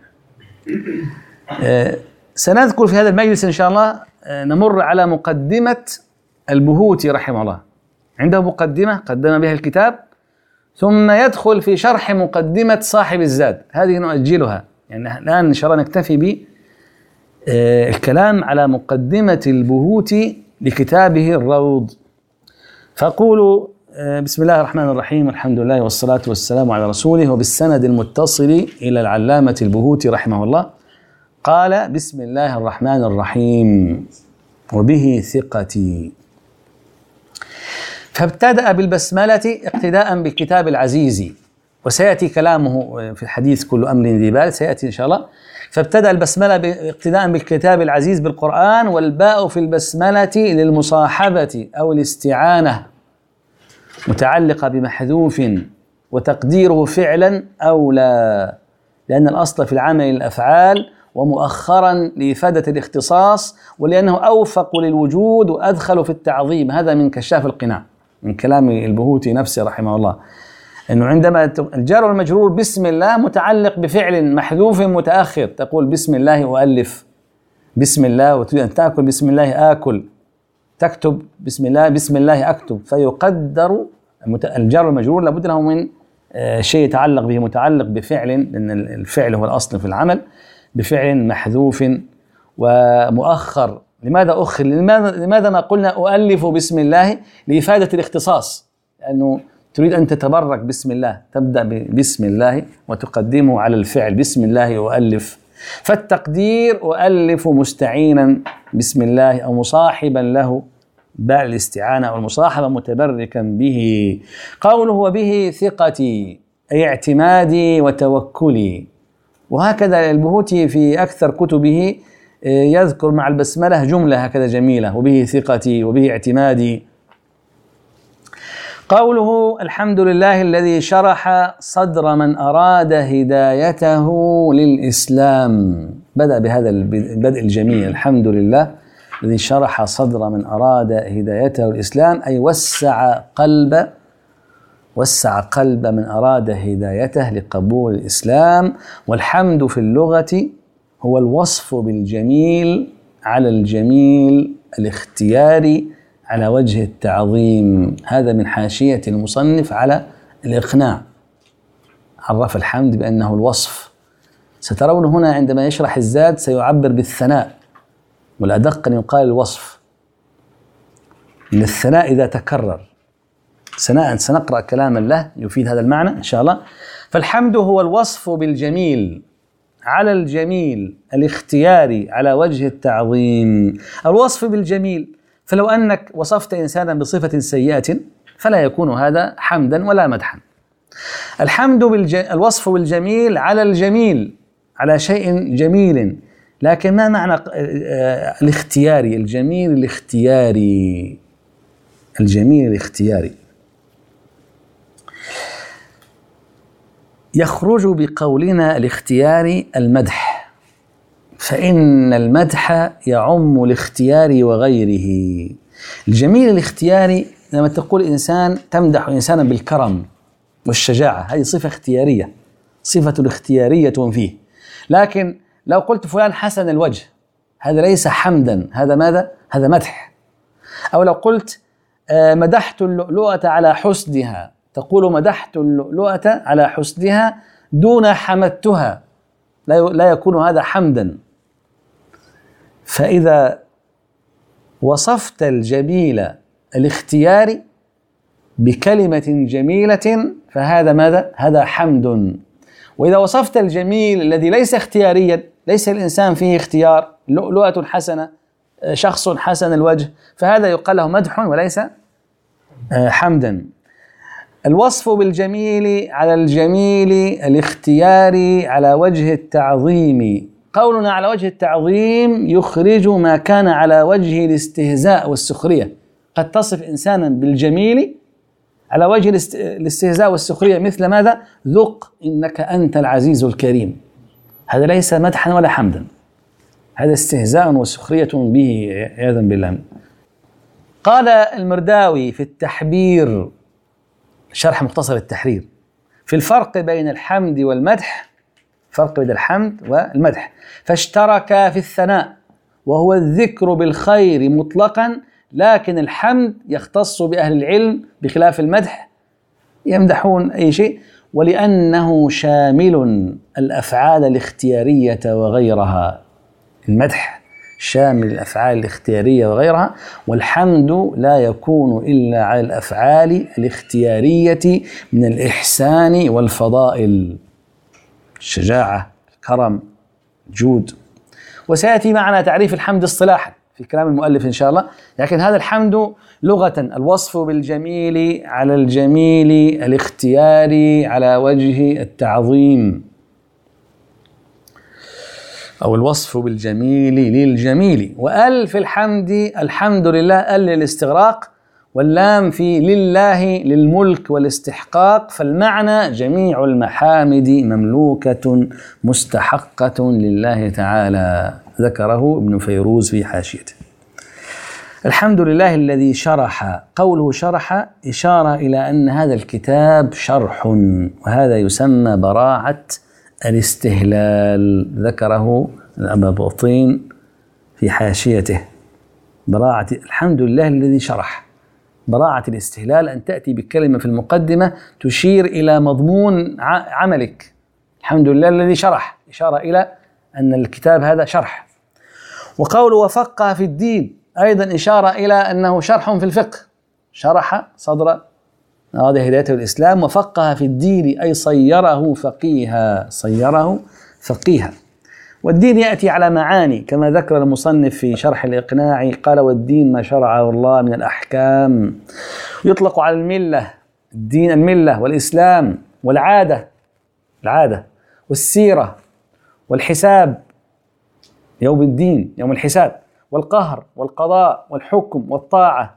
سنذكر في هذا المجلس إن شاء الله، نمر على مقدمة البهوتي رحمه الله، عنده مقدمة قدم بها الكتاب، ثم يدخل في شرح مقدمة صاحب الزاد، هذه نؤجلها، يعني الآن إن شاء الله نكتفي بالكلام على مقدمة البهوتي لكتابه الروض. فأقول بسم الله الرحمن الرحيم، الحمد لله والصلاة والسلام على رسوله، وبالسند المتصل إلى العلامة البهوتي رحمه الله قال: بسم الله الرحمن الرحيم وبه ثقتي. فابتدأ بالبسملة اقتداء بالكتاب العزيز، وسيأتي كلامه في الحديث كل أمر ذي بال، سيأتي إن شاء الله. فابتدأ البسملة اقتداء بالكتاب العزيز بالقرآن، والباء في البسملة للمصاحبة أو الاستعانة، متعلقة بمحذوف وتقديره فعلا أولى، لأن الأصل في العمل الأفعال، ومؤخرا لإفادة الاختصاص، ولأنه أوفق للوجود وأدخل في التعظيم. هذا من كشاف القناع، من كلام البهوتي نفسه رحمه الله، أنه عندما الجار والمجرور بسم الله متعلق بفعل محذوف متأخر، تقول بسم الله أؤلف، بسم الله، وتريد أن تأكل بسم الله آكل، تكتب بسم الله، بسم الله أكتب، فيقدر الجار والمجرور لابد له من شيء يتعلق به، متعلق بفعل، لأن الفعل هو الأصل في العمل، بفعل محذوف ومؤخر. لماذا أخر؟ لماذا ما قلنا أؤلف بسم الله؟ لإفادة الاختصاص، لأنه تريد أن تتبرك بسم الله، تبدأ بسم الله وتقدمه على الفعل، بسم الله أؤلف، فالتقدير أؤلف مستعينا بسم الله أو مصاحبا له، باء الاستعانة أو المصاحبة متبركا به. قوله وبه ثقتي أي اعتمادي وتوكلي. وهكذا البهوتي في أكثر كتبه يذكر مع البسملة جملة هكذا جميلة: وبه ثقتي وبه اعتمادي. قوله الحمد لله الذي شرح صدر من أراد هدايته للإسلام. بدأ بهذا البدء الجميل: الحمد لله الذي شرح صدر من أراد هدايته للإسلام، أي وسع قلب من أراد هدايته لقبول الإسلام. والحمد في اللغة هو الوصف بالجميل على الجميل الاختياري على وجه التعظيم. هذا من حاشية المصنف على الإقناع، عرف الحمد بأنه الوصف. سترون هنا عندما يشرح الزاد سيعبر بالثناء، والأدق أن يقال الوصف، إن الثناء إذا تكرر سنقرأ كلاما له يفيد هذا المعنى إن شاء الله. فالحمد هو الوصف بالجميل على الجميل الاختياري على وجه التعظيم. الوصف بالجميل، فلو أنك وصفت إنسانا بصفة سيئة فلا يكون هذا حمدا ولا مدحا. الحمد الوصف بالجميل على الجميل، على شيء جميل، لكن ما معنى الاختياري؟ الجميل الاختياري، الجميل الاختياري يخرج بقولنا الاختياري المدح، فإن المدح يعم الاختيار وغيره. الجميل الاختياري لما تقول إنسان، تمدح إنسانا بالكرم والشجاعة، هذه صفة اختيارية، صفة الاختيارية فيه. لكن لو قلت فلان حسن الوجه، هذا ليس حمدا، هذا ماذا؟ هذا مدح. أو لو قلت مدحت اللؤلؤة على حسنها، تقول مدحت اللؤلؤة على حسنها دون حمدتها، لا يكون هذا حمدا. فإذا وصفت الجميل الاختياري بكلمة جميلة فهذا ماذا؟ هذا حمد. وإذا وصفت الجميل الذي ليس اختياريا، ليس الإنسان فيه اختيار، لؤلؤة حسنة، شخص حسن الوجه، فهذا يقال له مدح وليس حمدا. الوصف بالجميل على الجميل الاختياري على وجه التعظيم. قولنا على وجه التعظيم يخرج ما كان على وجه الاستهزاء والسخرية. قد تصف إنسانا بالجميل على وجه الاستهزاء والسخرية، مثل ماذا؟ ذق إنك أنت العزيز الكريم، هذا ليس مدحا ولا حمدا، هذا استهزاء وسخرية به عياذا بالله. قال المرداوي في التحبير، شرح مختصر التحرير، في الفرق بين الحمد والمدح، فرق بين الحمد والمدح: فاشترك في الثناء وهو الذكر بالخير مطلقا، لكن الحمد يختص بأهل العلم بخلاف المدح، يمدحون أي شيء، ولأنه شامل الأفعال الاختيارية وغيرها. المدح شامل الأفعال الاختيارية وغيرها، والحمد لا يكون إلا على الأفعال الاختيارية من الإحسان والفضائل، الشجاعة، الكرم، الجود. وسيأتي معنا تعريف الحمد اصطلاحا في كلام المؤلف إن شاء الله، لكن هذا الحمد لغة الوصف بالجميل على الجميل الاختياري على وجه التعظيم، أو الوصف بالجميل للجميل. وأل في الحمد، الحمد لله، أل للاستغراق، واللام في لله للملك والاستحقاق، فالمعنى جميع المحامد مملوكة مستحقة لله تعالى، ذكره ابن فيروز في حاشيته. الحمد لله الذي شرح، قوله شرح إشارة إلى أن هذا الكتاب شرح، وهذا يسمى براعة الاستهلال، ذكره الأبا بطين في حاشيته. براعة الحمد لله الذي شرح، براعة الاستهلال أن تأتي بكلمة في المقدمة تشير إلى مضمون عملك. الحمد لله الذي شرح، إشارة إلى أن الكتاب هذا شرح. وقوله وفقه في الدين أيضا إشارة إلى أنه شرح في الفقه، شرح صدر هذه هدايته الإسلام، وفقه في الدين أي صيره فقيها، صيره فقيها. والدين يأتي على معاني كما ذكر المصنف في شرح الإقناع، قال والدين ما شرعه الله من الأحكام، يطلق على الملة، الدين الملة والإسلام والعادة، العادة والسيرة والحساب، يوم الدين يوم الحساب، والقهر والقضاء والحكم والطاعة،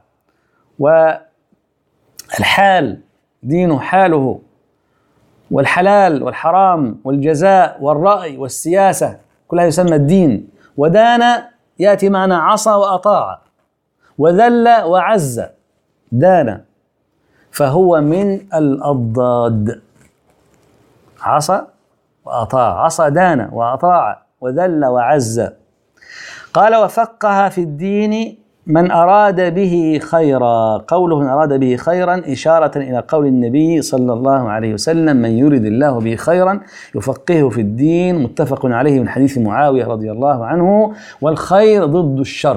والحال دينه حاله، والحلال والحرام والجزاء والرأي والسياسة، كلها يسمى الدين. ودان يأتي معنى عصى وأطاع، وذل وعز، دان، فهو من الأضداد، عصى وأطاع، عصى دان وأطاع وذل وعز. قال وفقه في الدين من أراد به خيرا، قوله من أراد به خيرا إشارة إلى قول النبي صلى الله عليه وسلم من يرد الله به خيرا يفقهه في الدين، متفق عليه من حديث معاوية رضي الله عنه، والخير ضد الشر.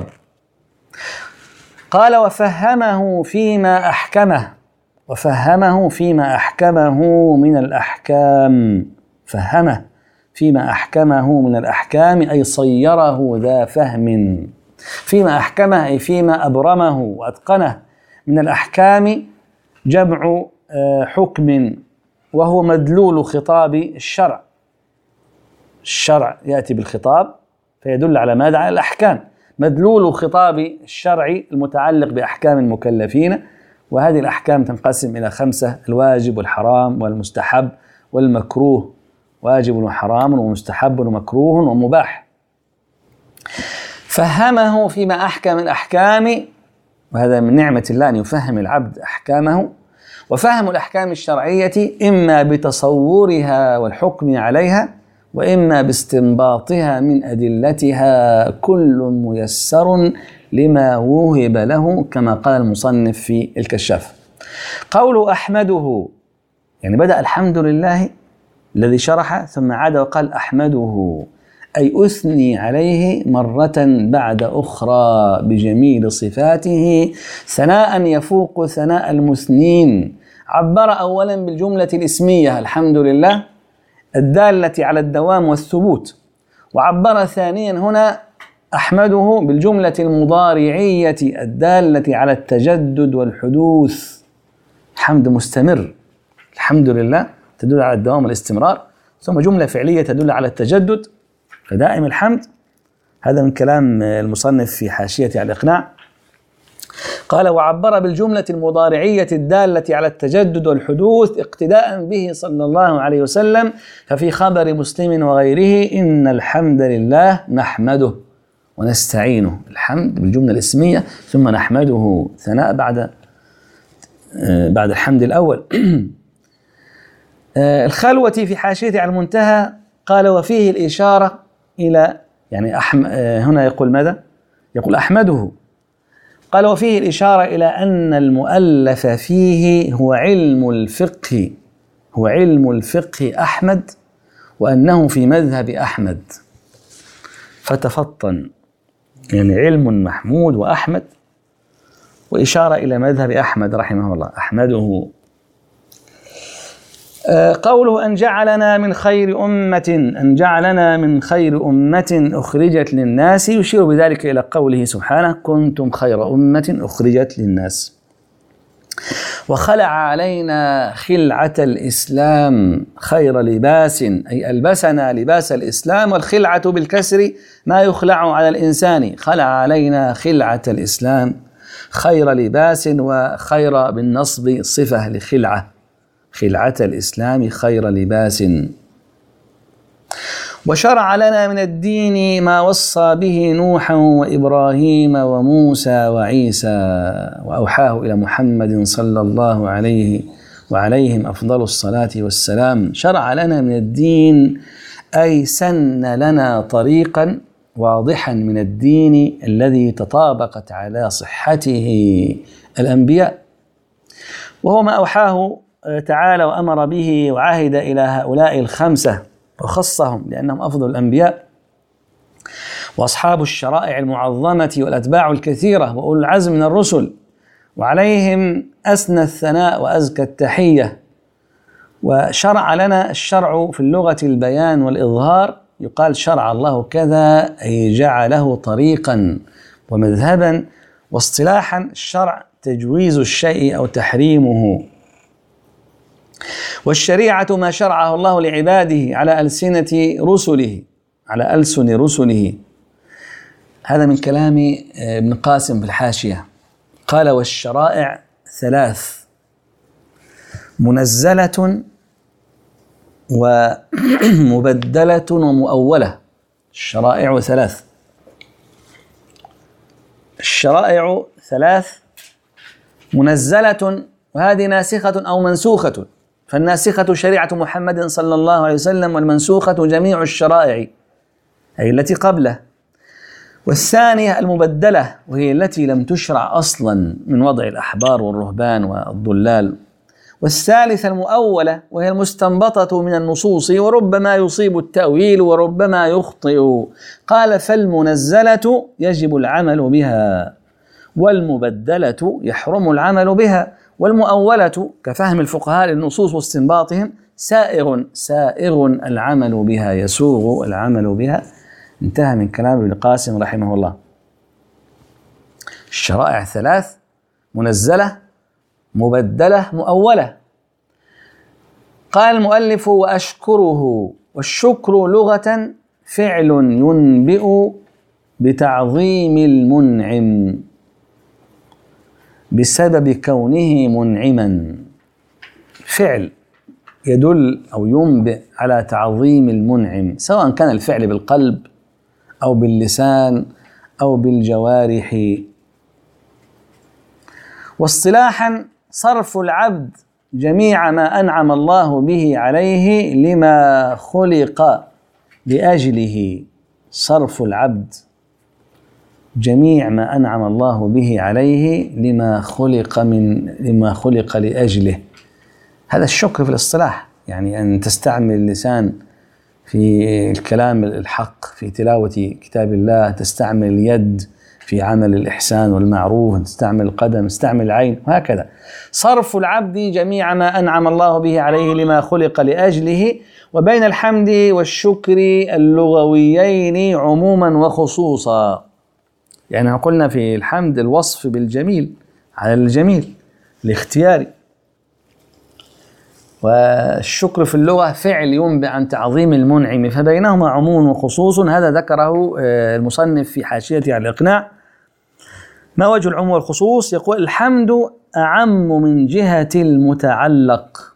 قال وفهمه فيما أحكمه، وفهمه فيما أحكمه من الأحكام، فهمه فيما أحكمه من الأحكام أي صيره ذا فهم، فيما أحكمه أي فيما أبرمه وأتقنه من الأحكام، جمع حكم، وهو مدلول خطاب الشرع. الشرع يأتي بالخطاب فيدل على ماذا؟ على الأحكام، مدلول خطاب الشرع المتعلق بأحكام المكلفين، وهذه الأحكام تنقسم إلى 5: الواجب والحرام والمستحب والمكروه، واجب وحرام ومستحب ومكروه ومباح. فهمه فيما أحكم الأحكام، وهذا من نعمة الله أن يفهم العبد أحكامه. وفهم الأحكام الشرعية إما بتصورها والحكم عليها، وإما باستنباطها من أدلتها، كل ميسر لما وهب له، كما قال المصنف في الكشاف. قول أحمده يعني بدأ الحمد لله الذي شرح ثم عاد وقال أحمده، أي أثني عليه مرة بعد أخرى بجميل صفاته ثناء يفوق ثناء المثنين. عبر أولا بالجملة الاسمية الحمد لله الدالة على الدوام والثبوت، وعبر ثانيا هنا أحمده بالجملة المضارعية الدالة على التجدد والحدوث، حمد مستمر، الحمد لله تدل على الدوام والاستمرار، ثم جملة فعلية تدل على التجدد، فدائم الحمد. هذا من كلام المصنف في حاشية على الإقناع. قال وعبر بالجملة المضارعية الدالة على التجدد والحدوث اقتداء به صلى الله عليه وسلم، ففي خبر مسلم وغيره إن الحمد لله نحمده ونستعينه، الحمد بالجملة الاسمية ثم نحمده ثناء بعد الحمد الأول. الخلوة في حاشية على المنتهى قال وفيه الإشارة إلى يعني هنا يقول ماذا؟ يقول أحمده، قال وفيه الإشارة إلى أن المؤلف فيه هو علم الفقه، هو علم الفقه أحمد، وأنه في مذهب أحمد، فتفطن يعني علم محمود وأحمد، وإشارة إلى مذهب أحمد رحمه الله، أحمده. قوله أن جعلنا من خير أمة، أن جعلنا من خير أمة أخرجت للناس، يشير بذلك إلى قوله سبحانه كنتم خير أمة أخرجت للناس. وخلع علينا خلعة الإسلام خير لباس، أي ألبسنا لباس الإسلام، والخلعة بالكسر ما يخلع على الإنسان، خلع علينا خلعة الإسلام خير لباس، وخير بالنصب صفة لخلعة، خلعة الإسلام خير لباس. وشرع لنا من الدين ما وصى به نوحا وإبراهيم وموسى وعيسى، وأوحاه إلى محمد صلى الله عليه وعليهم أفضل الصلاة والسلام. شرع لنا من الدين أي سن لنا طريقا واضحا من الدين الذي تطابقت على صحته الأنبياء، وهو ما أوحاه تعالى وأمر به وعهد إلى هؤلاء الخمسة وخصهم لأنهم أفضل الأنبياء وأصحاب الشرائع المعظمة والأتباع الكثيرة وأولو العزم من الرسل، وعليهم أسنى الثناء وأزكى التحية. وشرع لنا الشرع في اللغة البيان والإظهار، يقال شرع الله كذا أي جعله طريقا ومذهبا، واصطلاحا الشرع تجويز الشيء أو تحريمه. والشريعة ما شرعه الله لعباده على ألسن رسله. هذا من كلام ابن قاسم في الحاشية، قال: والشرائع ثلاث: منزلة ومبدلة ومؤولة. الشرائع ثلاث، الشرائع ثلاث: منزلة، وهذه ناسخة أو منسوخة، فالناسخة شريعة محمد صلى الله عليه وسلم، والمنسوخة جميع الشرائع أي التي قبله. والثانية المبدلة، وهي التي لم تشرع أصلا من وضع الأحبار والرهبان والضلال. والثالثة المؤولة، وهي المستنبطة من النصوص، وربما يصيب التأويل وربما يخطئ. قال: فالمنزلة يجب العمل بها، والمبدلة يحرم العمل بها، والمؤولة كفهم الفقهاء للنصوص واستنباطهم سائغ العمل بها، يسوغ العمل بها. انتهى من كلام ابن قاسم رحمه الله. الشرائع ثلاث: منزلة، مبدلة، مؤولة. قال المؤلف: وأشكره. والشكر لغة فعل ينبئ بتعظيم المنعم بسبب كونه منعما، فعل يدل أو ينبئ على تعظيم المنعم، سواء كان الفعل بالقلب أو باللسان أو بالجوارح. واصطلاحا: صرف العبد جميع ما أنعم الله به عليه لما خلق لأجله. صرف العبد جميع ما أنعم الله به عليه لما خلق لأجله. هذا الشكر في الاصطلاح، يعني أن تستعمل اللسان في الكلام الحق في تلاوة كتاب الله، تستعمل اليد في عمل الإحسان والمعروف، تستعمل القدم، تستعمل العين، وهكذا. صرف العبد جميع ما أنعم الله به عليه لما خلق لأجله. وبين الحمد والشكر اللغويين عموما وخصوصا، يعني قلنا في الحمد الوصف بالجميل على الجميل الاختياري، والشكر في اللغة فعل ينبئ عن تعظيم المنعم، فبينهما عموم وخصوص. هذا ذكره المصنف في حاشيته على الإقناع. ما وجه العموم والخصوص؟ يقول: الحمد أعم من جهة المتعلق،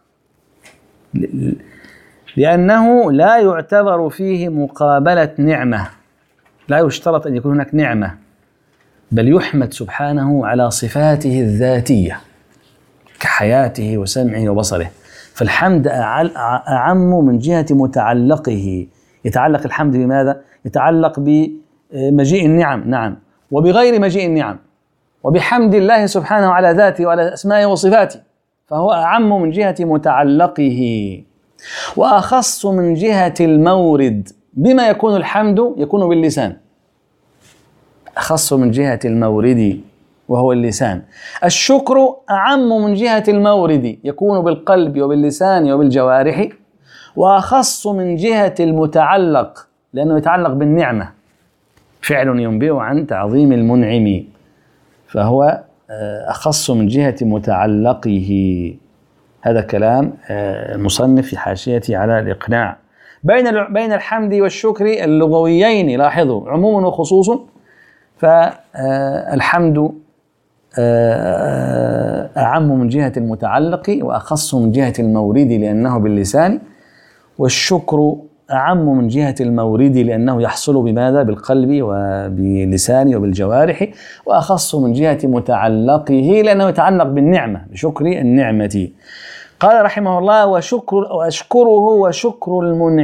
لأنه لا يعتبر فيه مقابلة نعمة، لا يشترط أن يكون هناك نعمة، بل يحمد سبحانه على صفاته الذاتية كحياته وسمعه وبصره. فالحمد أعم من جهة متعلقه. يتعلق الحمد بماذا؟ يتعلق بمجيء النعم، نعم، وبغير مجيء النعم، وبحمد الله سبحانه على ذاته وعلى أسمائه وصفاته، فهو أعم من جهة متعلقه. وأخص من جهة المورد. بما يكون الحمد؟ يكون باللسان، أخص من جهة المورد وهو اللسان. الشكر أعم من جهة المورد، يكون بالقلب وباللسان وبالجوارح، وأخص من جهة المتعلق، لأنه يتعلق بالنعمة، فعل ينبئ عن تعظيم المنعم، فهو أخص من جهة متعلقه. هذا كلام المصنف في حاشيته على الإقناع. بين الحمد والشكر اللغويين لاحظوا عموم وخصوص. فالحمد أعم من جهة المتعلق وأخص من جهة المورد لأنه باللسان، والشكر أعم من جهة المورد لأنه يحصل بماذا؟ بالقلب وباللسان وبالجوارح، وأخص من جهة متعلقه لأنه يتعلق بالنعمة، بشكر النعمة. قال رحمه الله: وأشكره وشكر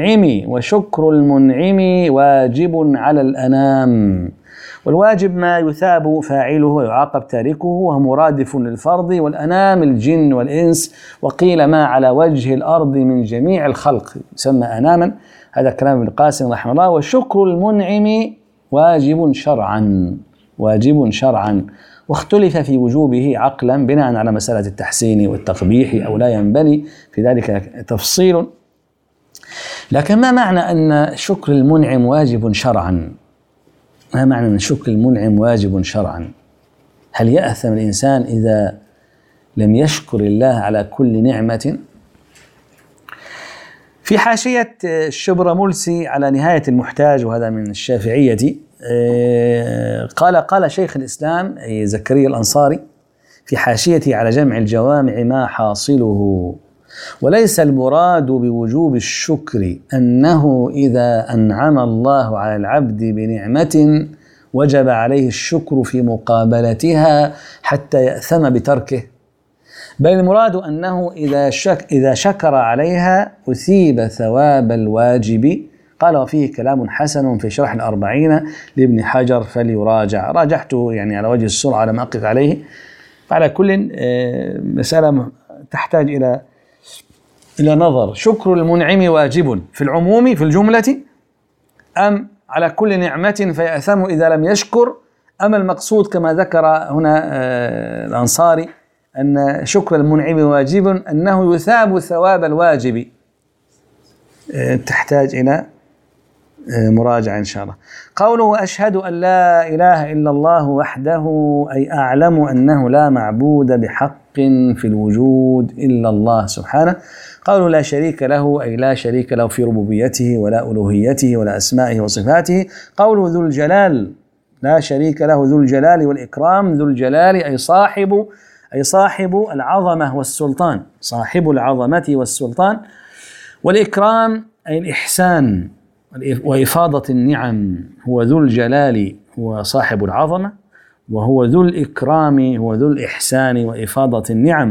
المنعم واجب على الأنام. والواجب ما يثاب فاعله ويعاقب تاركه، وهو مرادف للفرض، والأنام الجن والإنس، وقيل ما على وجه الأرض من جميع الخلق يسمى أناما. هذا كلام ابن القاسم رحمه الله. وشكر المنعم واجب شرعا، واختلف في وجوبه عقلا بناء على مسألة التحسين والتقبيح أو لا ينبني في ذلك تفصيل. لكن ما معنى أن شكر المنعم واجب شرعا؟ ما معنى أن شكر المنعم واجب شرعا؟ هل يأثم الإنسان إذا لم يشكر الله على كل نعمة؟ في حاشية الشبرملسي على نهاية المحتاج، وهذا من الشافعية، قال شيخ الإسلام أي زكريا الأنصاري في حاشيته على جمع الجوامع: ما حاصله وليس المراد بوجوب الشكر أنه إذا أنعم الله على العبد بنعمة وجب عليه الشكر في مقابلتها حتى يأثم بتركه، بل المراد أنه إذا شكر عليها أثيب ثواب الواجب. قال: وفيه كلام حسن في شرح الأربعين لابن حجر فليراجع. راجعته يعني على وجه السرعة لم أقف عليه. فعلى كل مسألة تحتاج إلى نظر. شكر المنعم واجب في العموم في الجملة، أم على كل نعمة فيأثم إذا لم يشكر، أم المقصود كما ذكر هنا الأنصاري أن شكر المنعم واجب أنه يثاب ثواب الواجب؟ تحتاج إلى مراجعة إن شاء الله. قوله: أشهد أن لا إله إلا الله وحده، أي أعلم أنه لا معبود بحق في الوجود إلا الله سبحانه. قوله: لا شريك له، أي لا شريك له في ربوبيته ولا ألوهيته ولا أسمائه وصفاته. قوله: ذو الجلال، لا شريك له ذو الجلال والإكرام. ذو الجلال أي صاحب العظمة والسلطان، صاحب العظمة والسلطان. والإكرام أي الإحسان وإفاضة النعم. هو ذو الجلال هو صاحب العظمة، وهو ذو الإكرام هو ذو الإحسان وإفاضة النعم.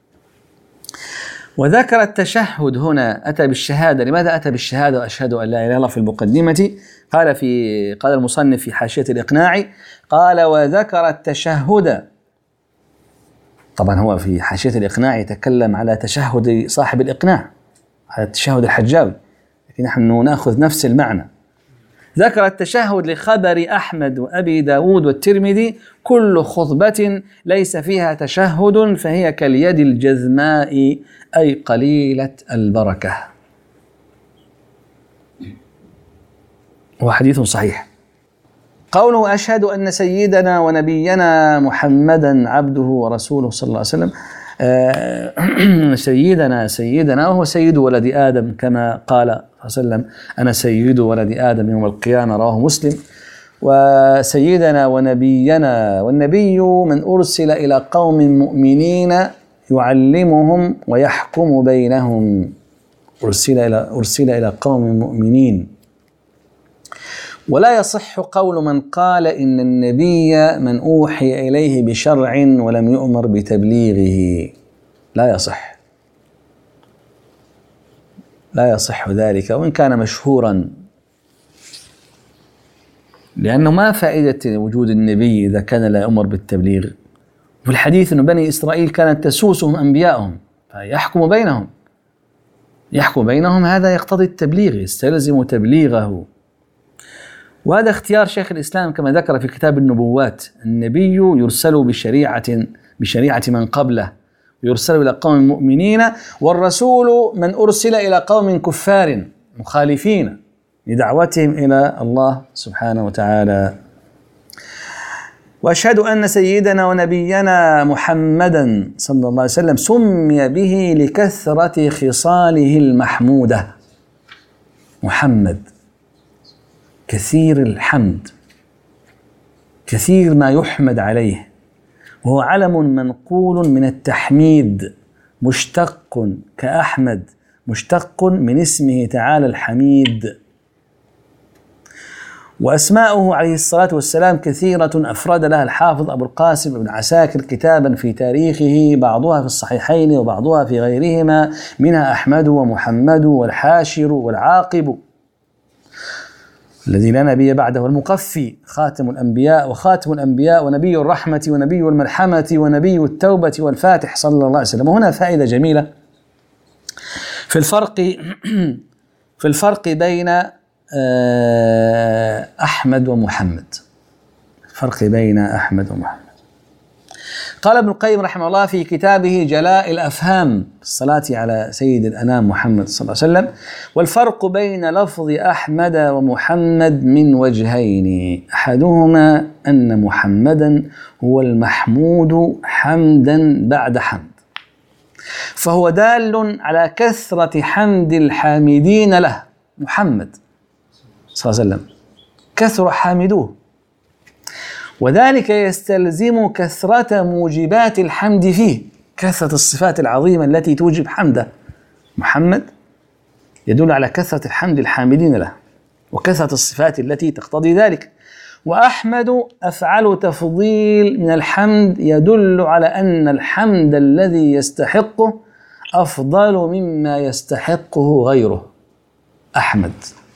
وذكر التشهد هنا، أتى بالشهادة. لماذا أتى بالشهادة وأشهد أن لا إله إلا الله في المقدمة؟ قال المصنف في حاشية الإقناع، قال: وذكر التشهد. طبعا هو في حاشية الإقناع يتكلم على تشهد صاحب الإقناع، على التشهد الحجاوي، لكن نحن نأخذ نفس المعنى. ذكر التشهد لخبر أحمد وأبي داود والترمذي: كل خطبة ليس فيها تشهد فهي كاليد الجذماء، أي قليلة البركة. وحديث صحيح. قوله: أشهد أن سيدنا ونبينا محمدا عبده ورسوله صلى الله عليه وسلم. سيدنا وهو سيد ولد آدم، كما قال صلى الله عليه وسلم: أنا سيد ولد آدم يوم القيامة، رواه مسلم. وسيدنا ونبينا، والنبي من أرسل إلى قوم مؤمنين يعلمهم ويحكم بينهم. أرسل إلى قوم مؤمنين. ولا يصح قول من قال إن النبي من أوحي إليه بشرع ولم يؤمر بتبليغه. لا يصح ذلك وإن كان مشهورا، لأنه ما فائدة وجود النبي إذا كان لا يؤمر بالتبليغ. في الحديث أن بني إسرائيل كانت تسوسهم أنبياءهم فيحكم بينهم، هذا يقتضي التبليغ، يستلزم تبليغه. وهذا اختيار شيخ الإسلام كما ذكر في كتاب النبوات: النبي يرسل بشريعة من قبله، يرسل إلى قوم مؤمنين، والرسول من أرسل إلى قوم كفار مخالفين لدعوتهم إلى الله سبحانه وتعالى. وأشهد أن سيدنا ونبينا محمدا صلى الله عليه وسلم سمي به لكثرة خصاله المحمودة. محمد كثير الحمد، كثير ما يحمد عليه، وهو علم منقول من التحميد، مشتق كأحمد، مشتق من اسمه تعالى الحميد. وأسماؤه عليه الصلاة والسلام كثيرة أفرد لها الحافظ أبو القاسم بن عساكر كتابا في تاريخه، بعضها في الصحيحين وبعضها في غيرهما، منها أحمد ومحمد والحاشر والعاقب الذي لا نبي بعده، والمقفي خاتم الأنبياء وخاتم الأنبياء ونبي الرحمة ونبي الملحمة ونبي التوبة والفاتح صلى الله عليه وسلم. وهنا فائدة جميلة في الفرق بين أحمد ومحمد. الفرق بين أحمد ومحمد. قال ابن القيم رحمه الله في كتابه جلاء الأفهام في الصلاة على سيد الأنام محمد صلى الله عليه وسلم: والفرق بين لفظ أحمد ومحمد من وجهين، أحدهما أن محمدا هو المحمود حمدا بعد حمد، فهو دال على كثرة حمد الحامدين له. محمد صلى الله عليه وسلم كثر حامدوه، وذلك يستلزم كثرة موجبات الحمد فيه، كثرة الصفات العظيمة التي توجب حمده. محمد يدل على كثرة الحمد الحامدين له وكثرة الصفات التي تقتضي ذلك. وأحمد أفعل تفضيل من الحمد يدل على أن الحمد الذي يستحقه أفضل مما يستحقه غيره. أحمد.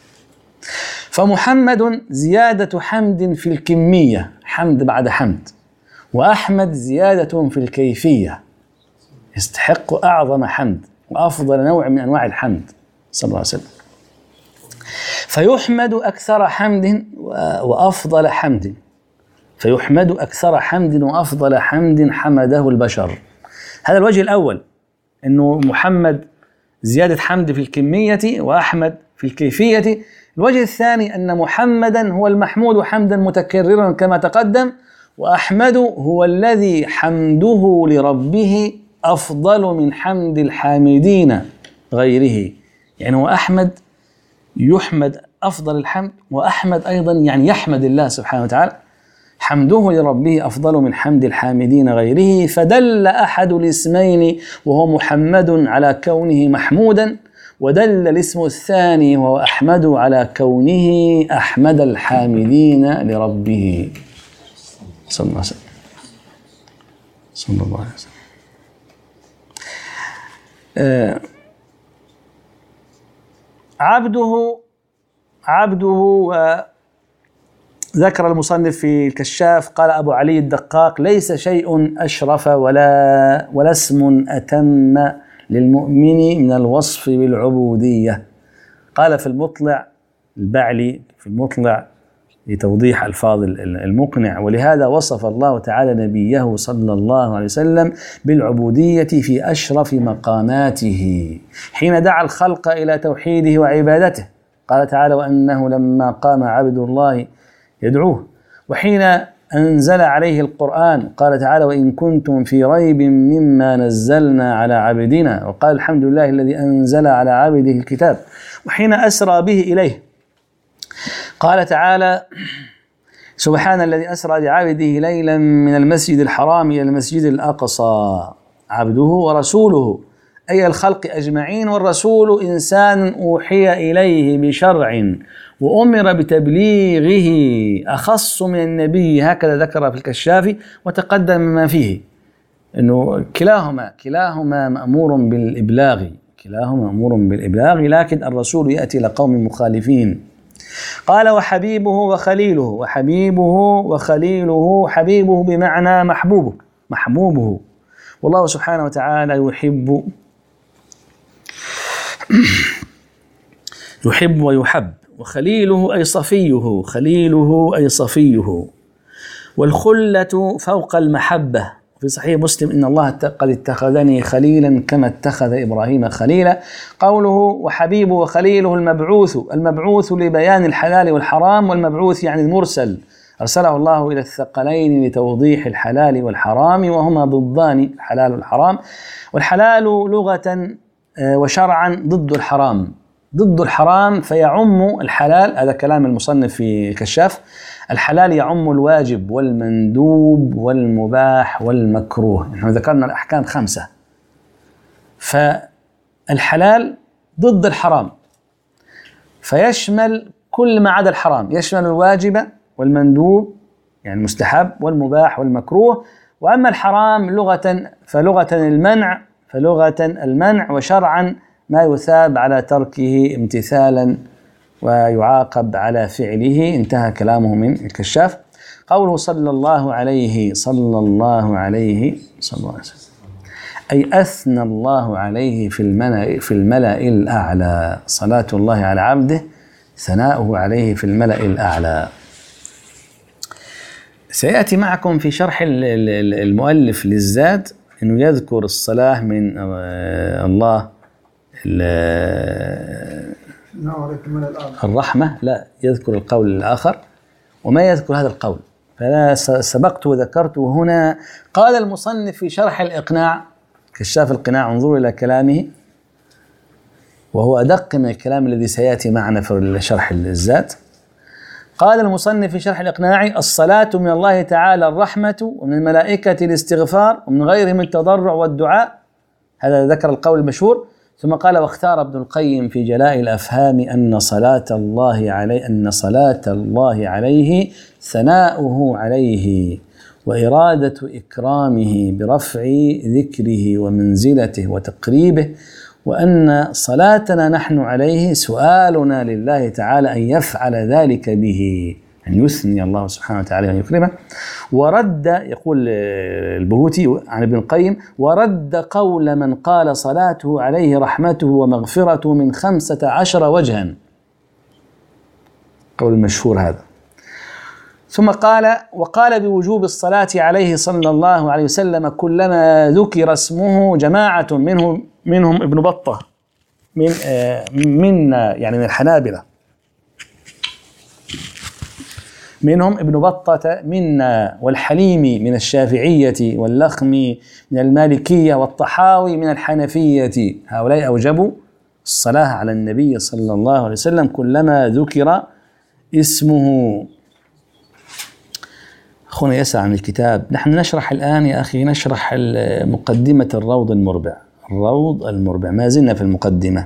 فمحمد زيادة حمد في الكمية، حمد بعد حمد، وأحمد زيادة في الكيفية، يستحق أعظم حمد وأفضل نوع من أنواع الحمد صلى الله عليه وسلم. فيحمد أكثر حمد وأفضل حمد، فيحمد أكثر حمد وأفضل حمد حمده البشر. هذا الوجه الأول، أنه محمد زيادة حمد في الكمية وأحمد في الكيفية. الوجه الثاني أن محمدا هو المحمود حمدا متكررا كما تقدم، وأحمد هو الذي حمده لربه أفضل من حمد الحامدين غيره. يعني هو أحمد يحمد أفضل الحمد، وأحمد أيضا يعني يحمد الله سبحانه وتعالى، حمده لربه أفضل من حمد الحامدين غيره. فدل أحد الاسمين وهو محمد على كونه محمودا، ودل الاسم الثاني وهو أحمد على كونه أحمد الحامدين لربه صلى الله عليه وسلم. صلى الله عليه وسلم. عبده ذكر المصنف في الكشاف، قال أبو علي الدقاق: ليس شيء أشرف ولا اسم أتم للمؤمن من الوصف بالعبودية. قال في المطلع البعلي في المطلع لتوضيح ألفاظ المقنع: ولهذا وصف الله تعالى نبيه صلى الله عليه وسلم بالعبودية في أشرف مقاماته حين دعا الخلق إلى توحيده وعبادته. قال تعالى: وأنه لما قام عبد الله يدعوه. وحين أنزل عليه القرآن قال تعالى: وإن كنتم في ريب مما نزلنا على عبدنا. وقال: الحمد لله الذي أنزل على عبده الكتاب. وحين أسرى به إليه قال تعالى: سبحان الذي أسرى بعبده ليلا من المسجد الحرام إلى المسجد الأقصى. عبده ورسوله أي الخلق أجمعين، والرسول إنسان أوحي إليه بشرع وأمر بتبليغه أخص من النبي، هكذا ذكر في الكشاف وتقدم ما فيه، أنه كلاهما مأمور بالإبلاغ، لكن الرسول يأتي لقوم مخالفين. قال: وحبيبه وخليله. حبيبه بمعنى محبوبه، والله سبحانه وتعالى يحب ويحب. وخليله أي صفيه، والخلة فوق المحبة. في صحيح مسلم: إن الله قد اتخذني خليلا كما اتخذ إبراهيم خليلا. قوله وحبيبه وخليله المبعوث لبيان الحلال والحرام، والمبعوث يعني المرسل، أرسله الله إلى الثقلين لتوضيح الحلال والحرام، وهما ضدان الحلال والحرام. والحلال لغة وشرعا ضد الحرام، فيعم الحلال، هذا كلام المصنف في الكشاف، الحلال يعم الواجب والمندوب والمباح والمكروه. نحن ذكرنا الأحكام 5، فالحلال ضد الحرام فيشمل كل ما عدا الحرام، يشمل الواجب والمندوب يعني المستحب والمباح والمكروه. وأما الحرام فلغة المنع وشرعا ما يثاب على تركه امتثالا ويعاقب على فعله. انتهى كلامه من الكشاف. قوله صلى الله عليه وسلم أي أثنى الله عليه في الملأ الأعلى. صلاة الله على عبده ثناؤه عليه في الملأ الأعلى. سيأتي معكم في شرح المؤلف للزاد أنه يذكر الصلاة من الله الرحمة، لا يذكر القول الآخر وما يذكر هذا القول. فأنا سبقت وذكرته هنا. قال المصنف في شرح الإقناع كشاف القناع، انظروا إلى كلامه وهو أدق من الكلام الذي سيأتي معنا في شرح الزاد. قال المصنف في شرح الإقناع: الصلاة من الله تعالى الرحمة، ومن الملائكة الاستغفار، ومن غيرهم التضرع والدعاء. هذا ذكر القول المشهور. ثم قال: واختار ابن القيم في جلاء الأفهام أن صلاة الله عليه ثناؤه عليه وإرادة إكرامه برفع ذكره ومنزلته وتقريبه، وأن صلاتنا نحن عليه سؤالنا لله تعالى أن يفعل ذلك به، أن يثني الله سبحانه وتعالى وأن يكرمه. ورد، يقول البهوتي عن ابن القيم: ورد قول من قال صلاته عليه رحمته ومغفرته من 15 وجها. قول المشهور هذا. ثم وقال بوجوب الصلاة عليه صلى الله عليه وسلم كلما ذكر اسمه جماعة منهم ابن بطة يعني من الحنابلة، منهم ابن بطة منا، والحليمي من الشافعية، واللخمي من المالكية، والطحاوي من الحنفية. هؤلاء أوجبوا الصلاة على النبي صلى الله عليه وسلم كلما ذكر اسمه. أخونا يسعى عن الكتاب، نحن نشرح الآن يا أخي نشرح مقدمة الروض المربع، ما زلنا في المقدمة.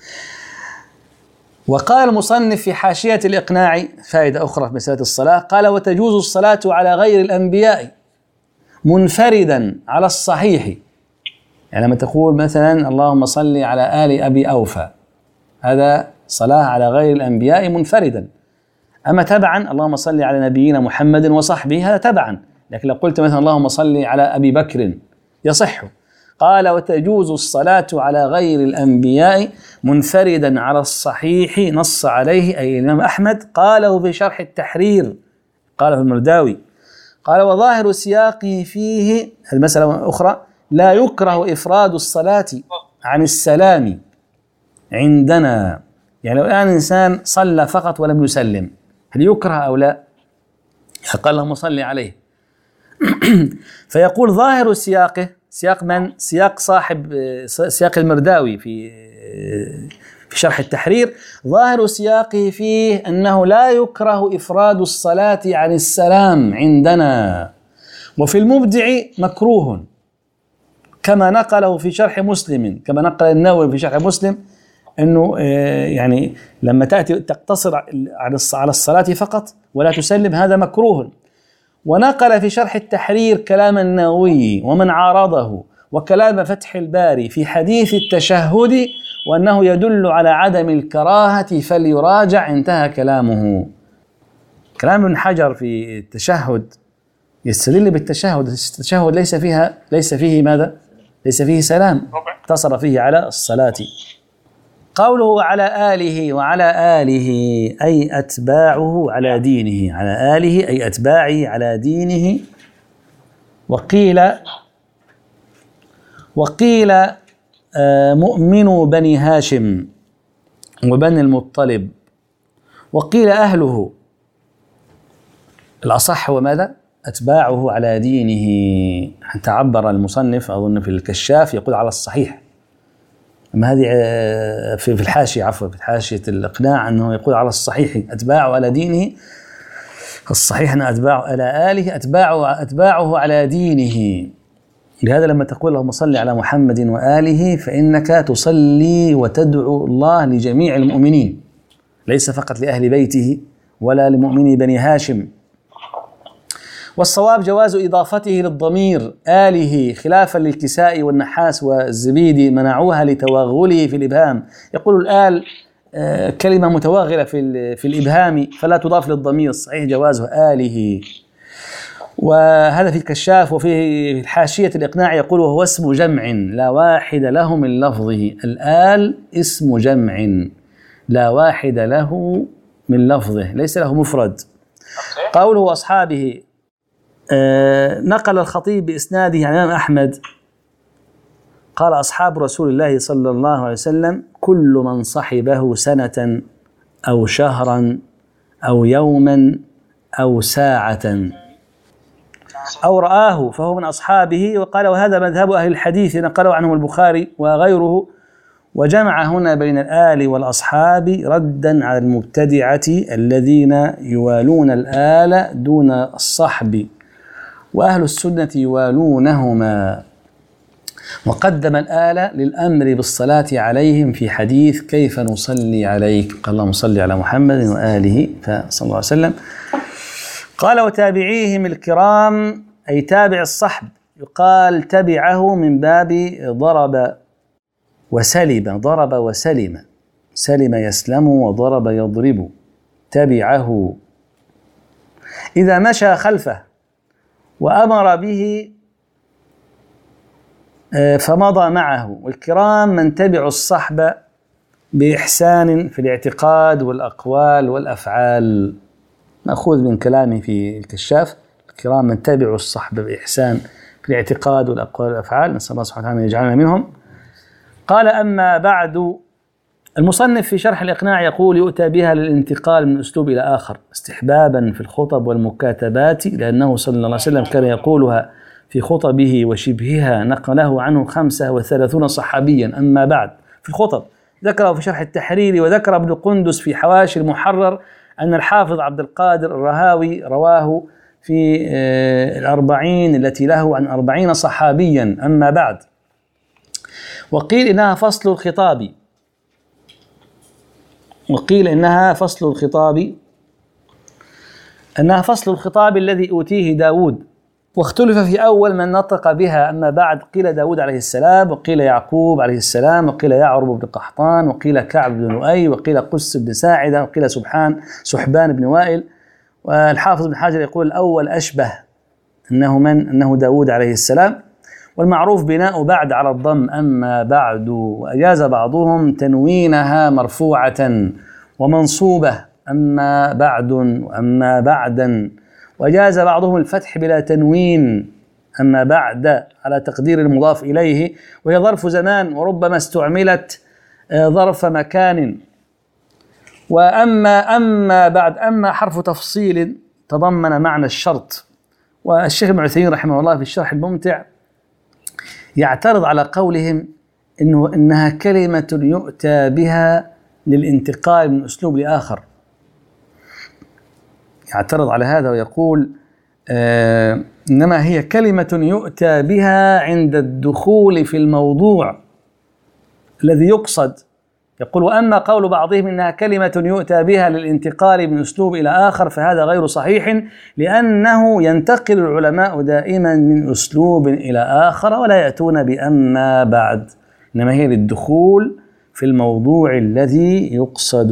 وقال المصنف في حاشية الإقناع فائدة أخرى في مسألة الصلاة، قال: وتجوز الصلاة على غير الأنبياء منفردا على الصحيح. يعني لما تقول مثلا اللهم صل على آل أبي أوفى، هذا صلاة على غير الأنبياء منفردا. أما تبعا اللهم صل على نبينا محمد وصحبه، هذا تبعا. لكن لو قلت مثلا اللهم صل على أبي بكر يصح. قال: وتجوز الصلاة على غير الأنبياء منفردا على الصحيح، نص عليه أي الإمام أحمد. قاله في شرح التحرير، قاله المرداوي. قال: وظاهر سياقه فيه، هذه مسألة أخرى، لا يكره إفراد الصلاة عن السلام عندنا. يعني لو الآن إنسان صلى فقط ولم يسلم، هل يكره أو لا؟ قال: اللهم صل عليه. فيقول ظاهر سياقه، سياق من؟ سياق صاحب سياق المرداوي في شرح التحرير. ظاهر سياقه فيه أنه لا يكره إفراد الصلاة عن السلام عندنا، وفي المبدع مكروه، كما نقله في شرح مسلم، كما نقل النووي في شرح مسلم أنه يعني لما تأتي تقتصر على الصلاة فقط ولا تسلم هذا مكروه. ونقل في شرح التحرير كلام النووي ومن عارضه وكلام فتح الباري في حديث التشهد، وأنه يدل على عدم الكراهة فليراجع. انتهى كلامه. كلام ابن حجر في التشهد يستدل بالتشهد، التشهد ليس فيه ماذا؟ ليس فيه سلام، اقتصر فيه على الصلاة. قوله على آله أي أتباعه على دينه، على آله أي أتباعه على دينه. وقيل مؤمنو بني هاشم وبني المطلب، وقيل أهله. الأصح هو ماذا؟ أتباعه على دينه. حتى عبر المصنف أظن في الكشاف يقول على الصحيح، أما هذه في الحاشية، عفوا في حاشية الإقناع أنه يقول على الصحيح أتباعه على دينه. الصحيح أن أتباعه على آله أتباعه على دينه. لهذا لما تقول اللهم صل على محمد وآله فإنك تصلي وتدعو الله لجميع المؤمنين، ليس فقط لأهل بيته ولا لمؤمني بني هاشم. والصواب جواز إضافته للضمير آله، خلافا للكسائي والنحاس والزبيدي منعوها لتوغله في الإبهام. يقول الآل كلمة متوغلة في الإبهام فلا تضاف للضمير، الصحيح جوازه آله. وهذا في الكشاف. وفي الحاشية الإقناع يقول وهو اسم جمع لا واحد له من لفظه. الآل اسم جمع لا واحد له من لفظه، ليس له مفرد. قوله أصحابه نقل الخطيب بإسناده عن الإمام أحمد قال أصحاب رسول الله صلى الله عليه وسلم كل من صحبه سنة أو شهرا أو يوما أو ساعة أو رآه فهو من أصحابه. وقال وهذا مذهب أهل الحديث نقله عنهم البخاري وغيره. وجمع هنا بين الآل والأصحاب ردا على المبتدعة الذين يوالون الآل دون الصحب، وأهل السنة يوالونهما. وقدم الآل للأمر بالصلاة عليهم في حديث كيف نصلي عليك، قال اللهم صل على محمد وآله صلى الله عليه وسلم. قال وتابعيهم الكرام أي تابع الصحب، يقال تبعه من باب ضرب وسلم، ضرب وسلم، سلم يسلم وضرب يضرب، تبعه إذا مشى خلفه وأمر به فمضى معه. والكرام من تبعوا الصحب بإحسان في الاعتقاد والأقوال والأفعال، مأخوذ من كلامه في الكشاف. الكرام من تبعوا الصحب بإحسان في الاعتقاد والأقوال والأفعال، نسأل الله سبحانه وتعالى أن يجعلنا منهم. قال أما بعد، المصنف في شرح الإقناع يقول يؤتى بها للانتقال من أسلوب إلى آخر استحبابا في الخطب والمكاتبات، لأنه صلى الله عليه وسلم كان يقولها في خطبه وشبهها، نقله عنه 35 صحابيا. أما بعد في الخطب ذكره في شرح التحرير، وذكر ابن قندس في حواشي المحرر أن الحافظ عبد القادر الرهاوي رواه في 40 التي له عن 40 صحابيا. أما بعد، وقيل إنها فصل الخطاب، وقيل إنها فصل الخطاب، أنها فصل الخطاب الذي أوتيه داود، واختلف في أول من نطق بها. أما بعد قيل داود عليه السلام، وقيل يعقوب عليه السلام، وقيل يعرب بن قحطان، وقيل كعب بن لؤي، وقيل قس بن ساعدة، وقيل سحبان بن وائل. والحافظ بن حجر يقول الأول أشبه، أنه داود عليه السلام. والمعروف بناء بعد على الضم أما بعد. وأجاز بعضهم تنوينها مرفوعة ومنصوبة أما بعد وأما بعدا، وأجاز بعضهم الفتح بلا تنوين أما بعد على تقدير المضاف إليه، وهي ظرف زمان وربما استعملت ظرف مكان. وأما بعد أما حرف تفصيل تضمن معنى الشرط. والشيخ ابن عثيمين رحمه الله في الشرح الممتع يعترض على قولهم إنها كلمة يؤتى بها للانتقال من أسلوب لآخر، يعترض على هذا ويقول إنما هي كلمة يؤتى بها عند الدخول في الموضوع الذي يقصد. يقول وأما قول بعضهم إنها كلمة يؤتى بها للانتقال من أسلوب إلى آخر فهذا غير صحيح، لأنه ينتقل العلماء دائما من أسلوب إلى آخر ولا يأتون بأما بعد، إنما هي للدخول في الموضوع الذي يقصد.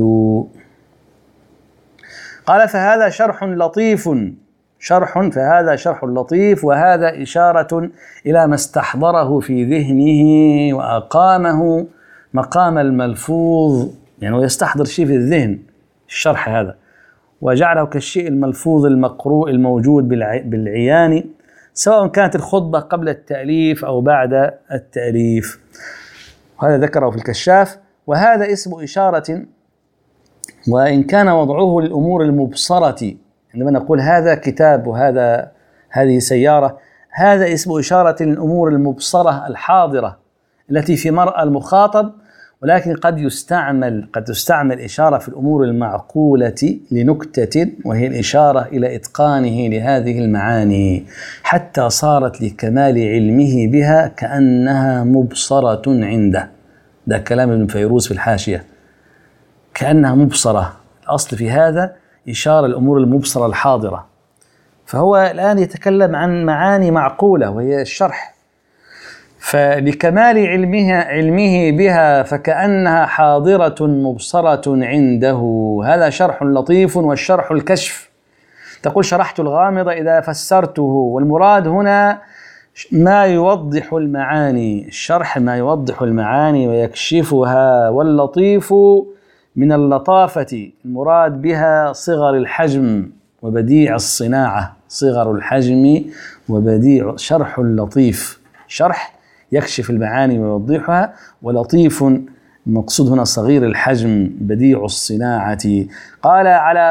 قال فهذا شرح لطيف، فهذا شرح لطيف، وهذا إشارة إلى ما استحضره في ذهنه وأقامه مقام الملفوظ، يعني ويستحضر شيء في الذهن الشرح هذا، وجعله كالشيء الملفوظ المقروء الموجود بالعيان، سواء كانت الخطبة قبل التأليف أو بعد التأليف. وهذا ذكره في الكشاف. وهذا اسم إشارة، وإن كان وضعه للأمور المبصرة، عندما نقول هذا كتاب هذه سيارة، هذا اسم إشارة للأمور المبصرة الحاضرة التي في مرأى المخاطب، ولكن قد تستعمل إشارة في الأمور المعقولة لنكتة، وهي الإشارة إلى إتقانه لهذه المعاني حتى صارت لكمال علمه بها كأنها مبصرة عنده. ده كلام ابن فيروز في الحاشية، كأنها مبصرة. الأصل في هذا إشارة الأمور المبصرة الحاضرة، فهو الآن يتكلم عن معاني معقولة وهي الشرح. فلكمال علمه بها فكأنها حاضرة مبصرة عنده. هذا شرح لطيف. والشرح الكشف، تقول شرحت الغامض إذا فسرته، والمراد هنا ما يوضح المعاني. الشرح ما يوضح المعاني ويكشفها. واللطيف من اللطافة المراد بها صغر الحجم وبديع الصناعة. صغر الحجم وبديع. شرح اللطيف، شرح يكشف المعاني ويوضحها، ولطيف المقصود هنا صغير الحجم بديع الصناعة. قال على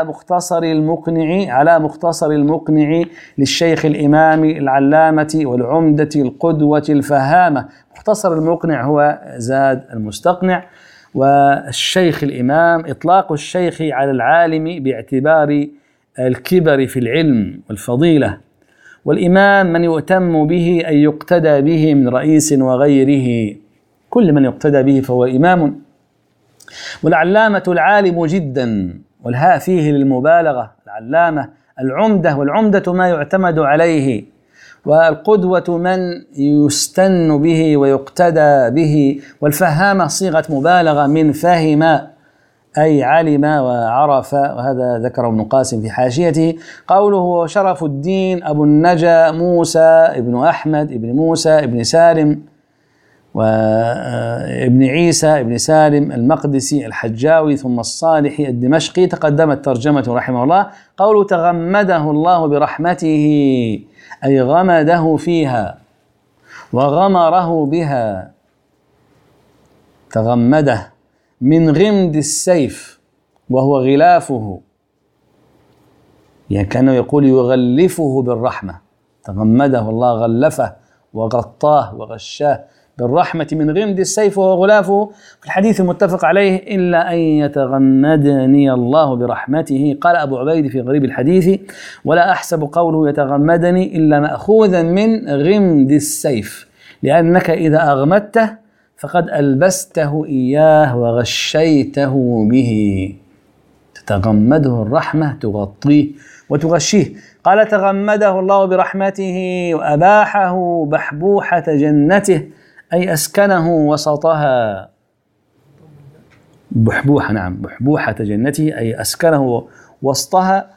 مختصر المقنع للشيخ الإمام العلامة والعمدة القدوة الفهامة. مختصر المقنع هو زاد المستقنع، والشيخ الإمام إطلاق الشيخ على العالم باعتبار الكبر في العلم والفضيلة، والإمام من يؤتم به أي يقتدى به من رئيس وغيره. كل من يقتدى به فهو إمام. والعلامة العالم جدا، والهاء فيه للمبالغة. العلامة العمدة، والعمدة ما يعتمد عليه. والقدوة من يستن به ويقتدى به. والفهامة صيغة مبالغة من فهم أي علم وعرف. وهذا ذكره ابن قاسم في حاشيته. قوله شرف الدين أبو النجا موسى ابن أحمد ابن موسى ابن سالم وابن عيسى ابن سالم المقدسي الحجاوي ثم الصالحي الدمشقي، تقدمت ترجمته رحمه الله. قوله تغمده الله برحمته أي غمده فيها وغمره بها. تغمده من غمد السيف وهو غلافه، يعني كأنه يقول يغلفه بالرحمة. تغمده الله غلفه وغطاه وغشاه بالرحمة من غمد السيف وهو غلافه. في الحديث المتفق عليه إلا أن يتغمدني الله برحمته. قال أبو عبيد في غريب الحديث ولا أحسب قوله يتغمدني إلا مأخوذا من غمد السيف، لأنك إذا أغمدته فقد ألبسته إياه وغشيته به. تتغمده الرحمة تغطيه وتغشيه. قال تغمده الله برحمته وأباحه بحبوحة جنته أي أسكنه وسطها. بحبوحة، نعم، بحبوحة جنته أي أسكنه وسطها،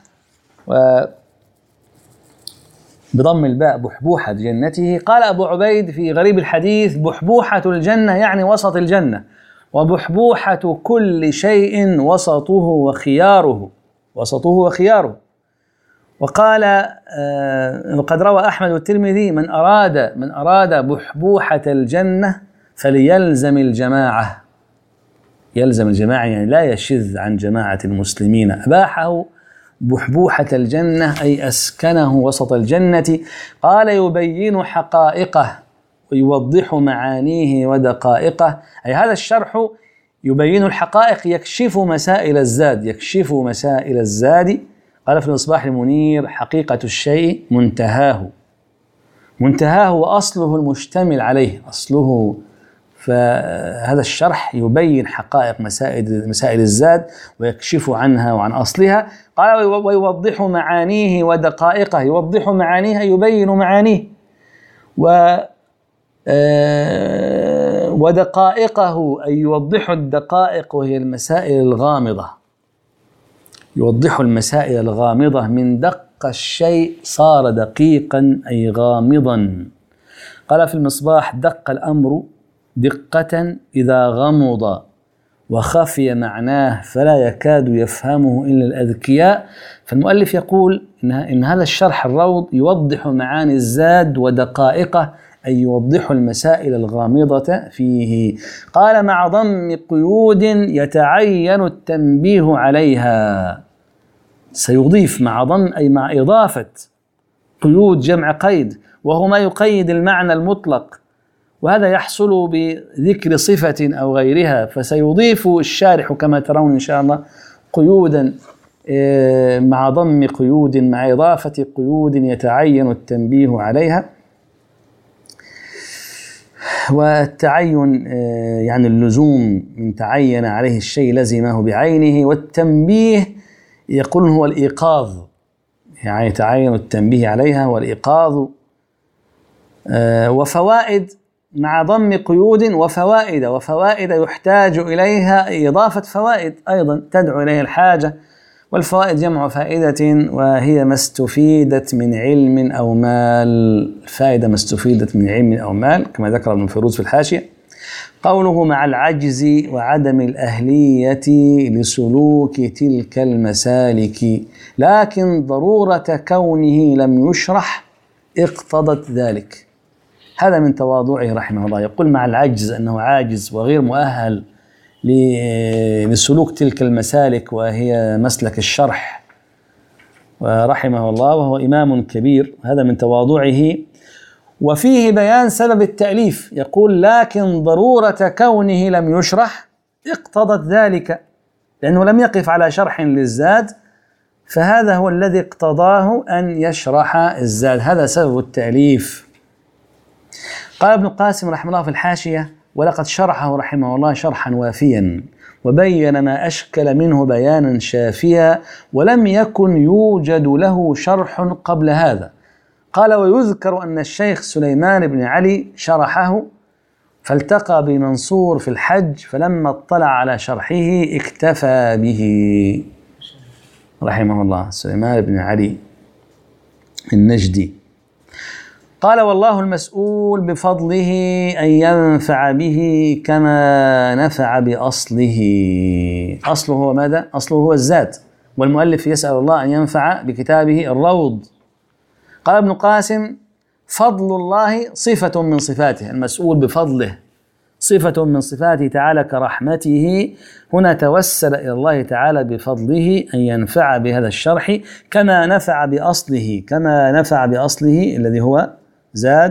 بضم الباء بحبوحة جنته. قال أبو عبيد في غريب الحديث بحبوحة الجنة يعني وسط الجنة، وبحبوحة كل شيء وسطه وخياره. وسطه وخياره. وقال وقد روى أحمد والترمذي من أراد بحبوحة الجنة فليلزم الجماعة. يلزم الجماعة يعني لا يشذ عن جماعة المسلمين. أباحه بحبوحة الجنة أي أسكنه وسط الجنة. قال يبين حقائقه ويوضح معانيه ودقائقه، أي هذا الشرح يبين الحقائق، يكشف مسائل الزاد. يكشف مسائل الزاد. قال في المصباح المنير حقيقة الشيء منتهاه وأصله المشتمل عليه. أصله، فهذا الشرح يبين حقائق مسائل الزاد ويكشف عنها وعن أصلها. قال ويوضح معانيه ودقائقه. يوضح معانيه يبين معانيه، ودقائقه أي يوضح الدقائق وهي المسائل الغامضة. يوضح المسائل الغامضة. من دق الشيء صار دقيقا أي غامضا. قال في المصباح دق الأمر دقة إذا غمض وخفي معناه فلا يكاد يفهمه إلا الأذكياء. فالمؤلف يقول إن هذا الشرح الروض يوضح معاني الزاد ودقائقه، أي يوضح المسائل الغامضة فيه. قال مع ضم قيود يتعين التنبيه عليها. سيضيف مع ضم أي مع إضافة. قيود جمع قيد، وهو ما يقيد المعنى المطلق وهذا يحصل بذكر صفة أو غيرها، فسيضيف الشارح كما ترون إن شاء الله قيودا مع ضم قيود مع إضافة قيود يتعين التنبيه عليها. والتعين يعني اللزوم، من تعين عليه الشيء لزمه بعينه، والتنبيه يقول هو الإيقاظ، يعني يتعين التنبيه عليها والإيقاظ. وفوائد مع ضم قيود وفوائد يحتاج إليها إضافة فوائد أيضا تدعو إليها الحاجة. والفوائد جمع فائدة، وهي ما استفيدت من علم أو مال. الفائدة ما استفيدت من علم أو مال كما ذكر ابن فيروز في الحاشية. قوله مع العجز وعدم الأهلية لسلوك تلك المسالك، لكن ضرورة كونه لم يشرح اقتضت ذلك. هذا من تواضعه رحمه الله، يقول مع العجز، أنه عاجز وغير مؤهل لسلوك تلك المسالك وهي مسلك الشرح، ورحمه الله، وهو إمام كبير. هذا من تواضعه. وفيه بيان سبب التأليف، يقول لكن ضرورة كونه لم يشرح اقتضت ذلك، لأنه لم يقف على شرح للزاد، فهذا هو الذي اقتضاه أن يشرح الزاد، هذا سبب التأليف. قال ابن القاسم رحمه الله في الحاشية: ولقد شرحه رحمه الله شرحا وافيا، وبين ما أشكل منه بيانا شافيا، ولم يكن يوجد له شرح قبل هذا. قال: ويذكر أن الشيخ سليمان بن علي شرحه، فالتقى بمنصور في الحج، فلما اطلع على شرحه اكتفى به. رحمه الله سليمان بن علي النجدي. قال: والله المسؤول بفضله أن ينفع به كما نفع بأصله. أصله هو ماذا؟ أصله هو الزاد، والمؤلف يسأل الله أن ينفع بكتابه الروض. قال ابن قاسم: فضل الله صفة من صفاته، المسؤول بفضله صفة من صفاته تعالى كرحمته. هنا توسل إلى الله تعالى بفضله أن ينفع بهذا الشرح كما نفع بأصله، كما نفع بأصله الذي هو زاد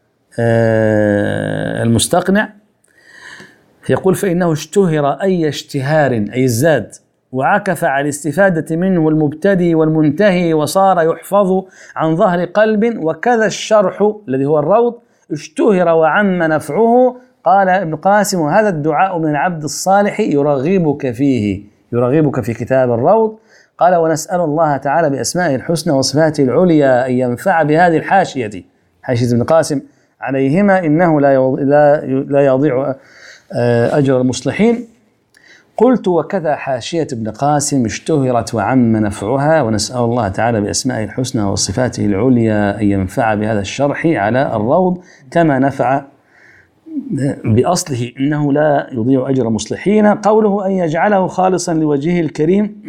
المستقنع. يقول: فإنه اشتهر أي اشتهار، أي الزاد، وعكف على الاستفادة منه المبتدي والمنتهي، وصار يحفظ عن ظهر قلب. وكذا الشرح الذي هو الروض اشتهر وعم نفعه. قال ابن قاسم: وهذا الدعاء من العبد الصالح يرغبك فيه، يرغبك في كتاب الروض. قال: ونسأل الله تعالى بأسمائه الحسنى وصفاته العليا أن ينفع بهذه الحاشية، حاشية ابن قاسم عليهما، إنه لا يضيع أجر المصلحين. قلت: وكذا حاشية ابن قاسم اشتهرت وعم نفعها، ونسأل الله تعالى بأسمائه الحسنى وصفاته العليا أن ينفع بهذا الشرح على الروض كما نفع بأصله، إنه لا يضيع أجر المصلحين. قوله أن يجعله خالصا لوجهه الكريم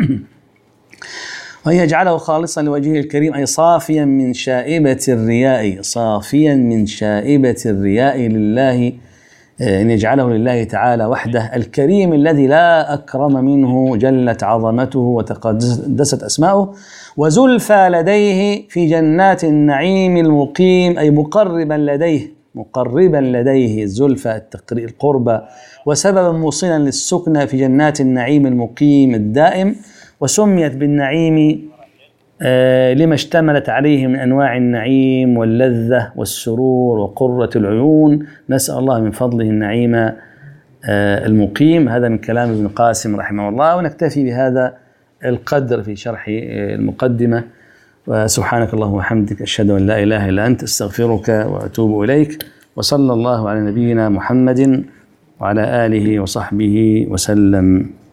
وأن يجعله خالصا لوجهه الكريم، أي صافيا من شائبة الرياء، صافيا من شائبة الرياء لله، أن يجعله لله تعالى وحده الكريم الذي لا أكرم منه، جلت عظمته وتقدست أسماؤه، وزلفى لديه في جنات النعيم المقيم، أي مقربا لديه، مقربا لديه، الزلفى القربى، وسببا موصلا للسكنى في جنات النعيم المقيم الدائم. وسميت بالنعيم لما اشتملت عليه من أنواع النعيم واللذة والسرور وقرة العيون. نسأل الله من فضله النعيم المقيم. هذا من كلام ابن قاسم رحمه الله، ونكتفي بهذا القدر في شرح المقدمة. وسبحانك اللهم وبحمدك، أشهد أن لا إله إلا أنت، أستغفرك وأتوب إليك. وصلى الله على نبينا محمد وعلى آله وصحبه وسلم.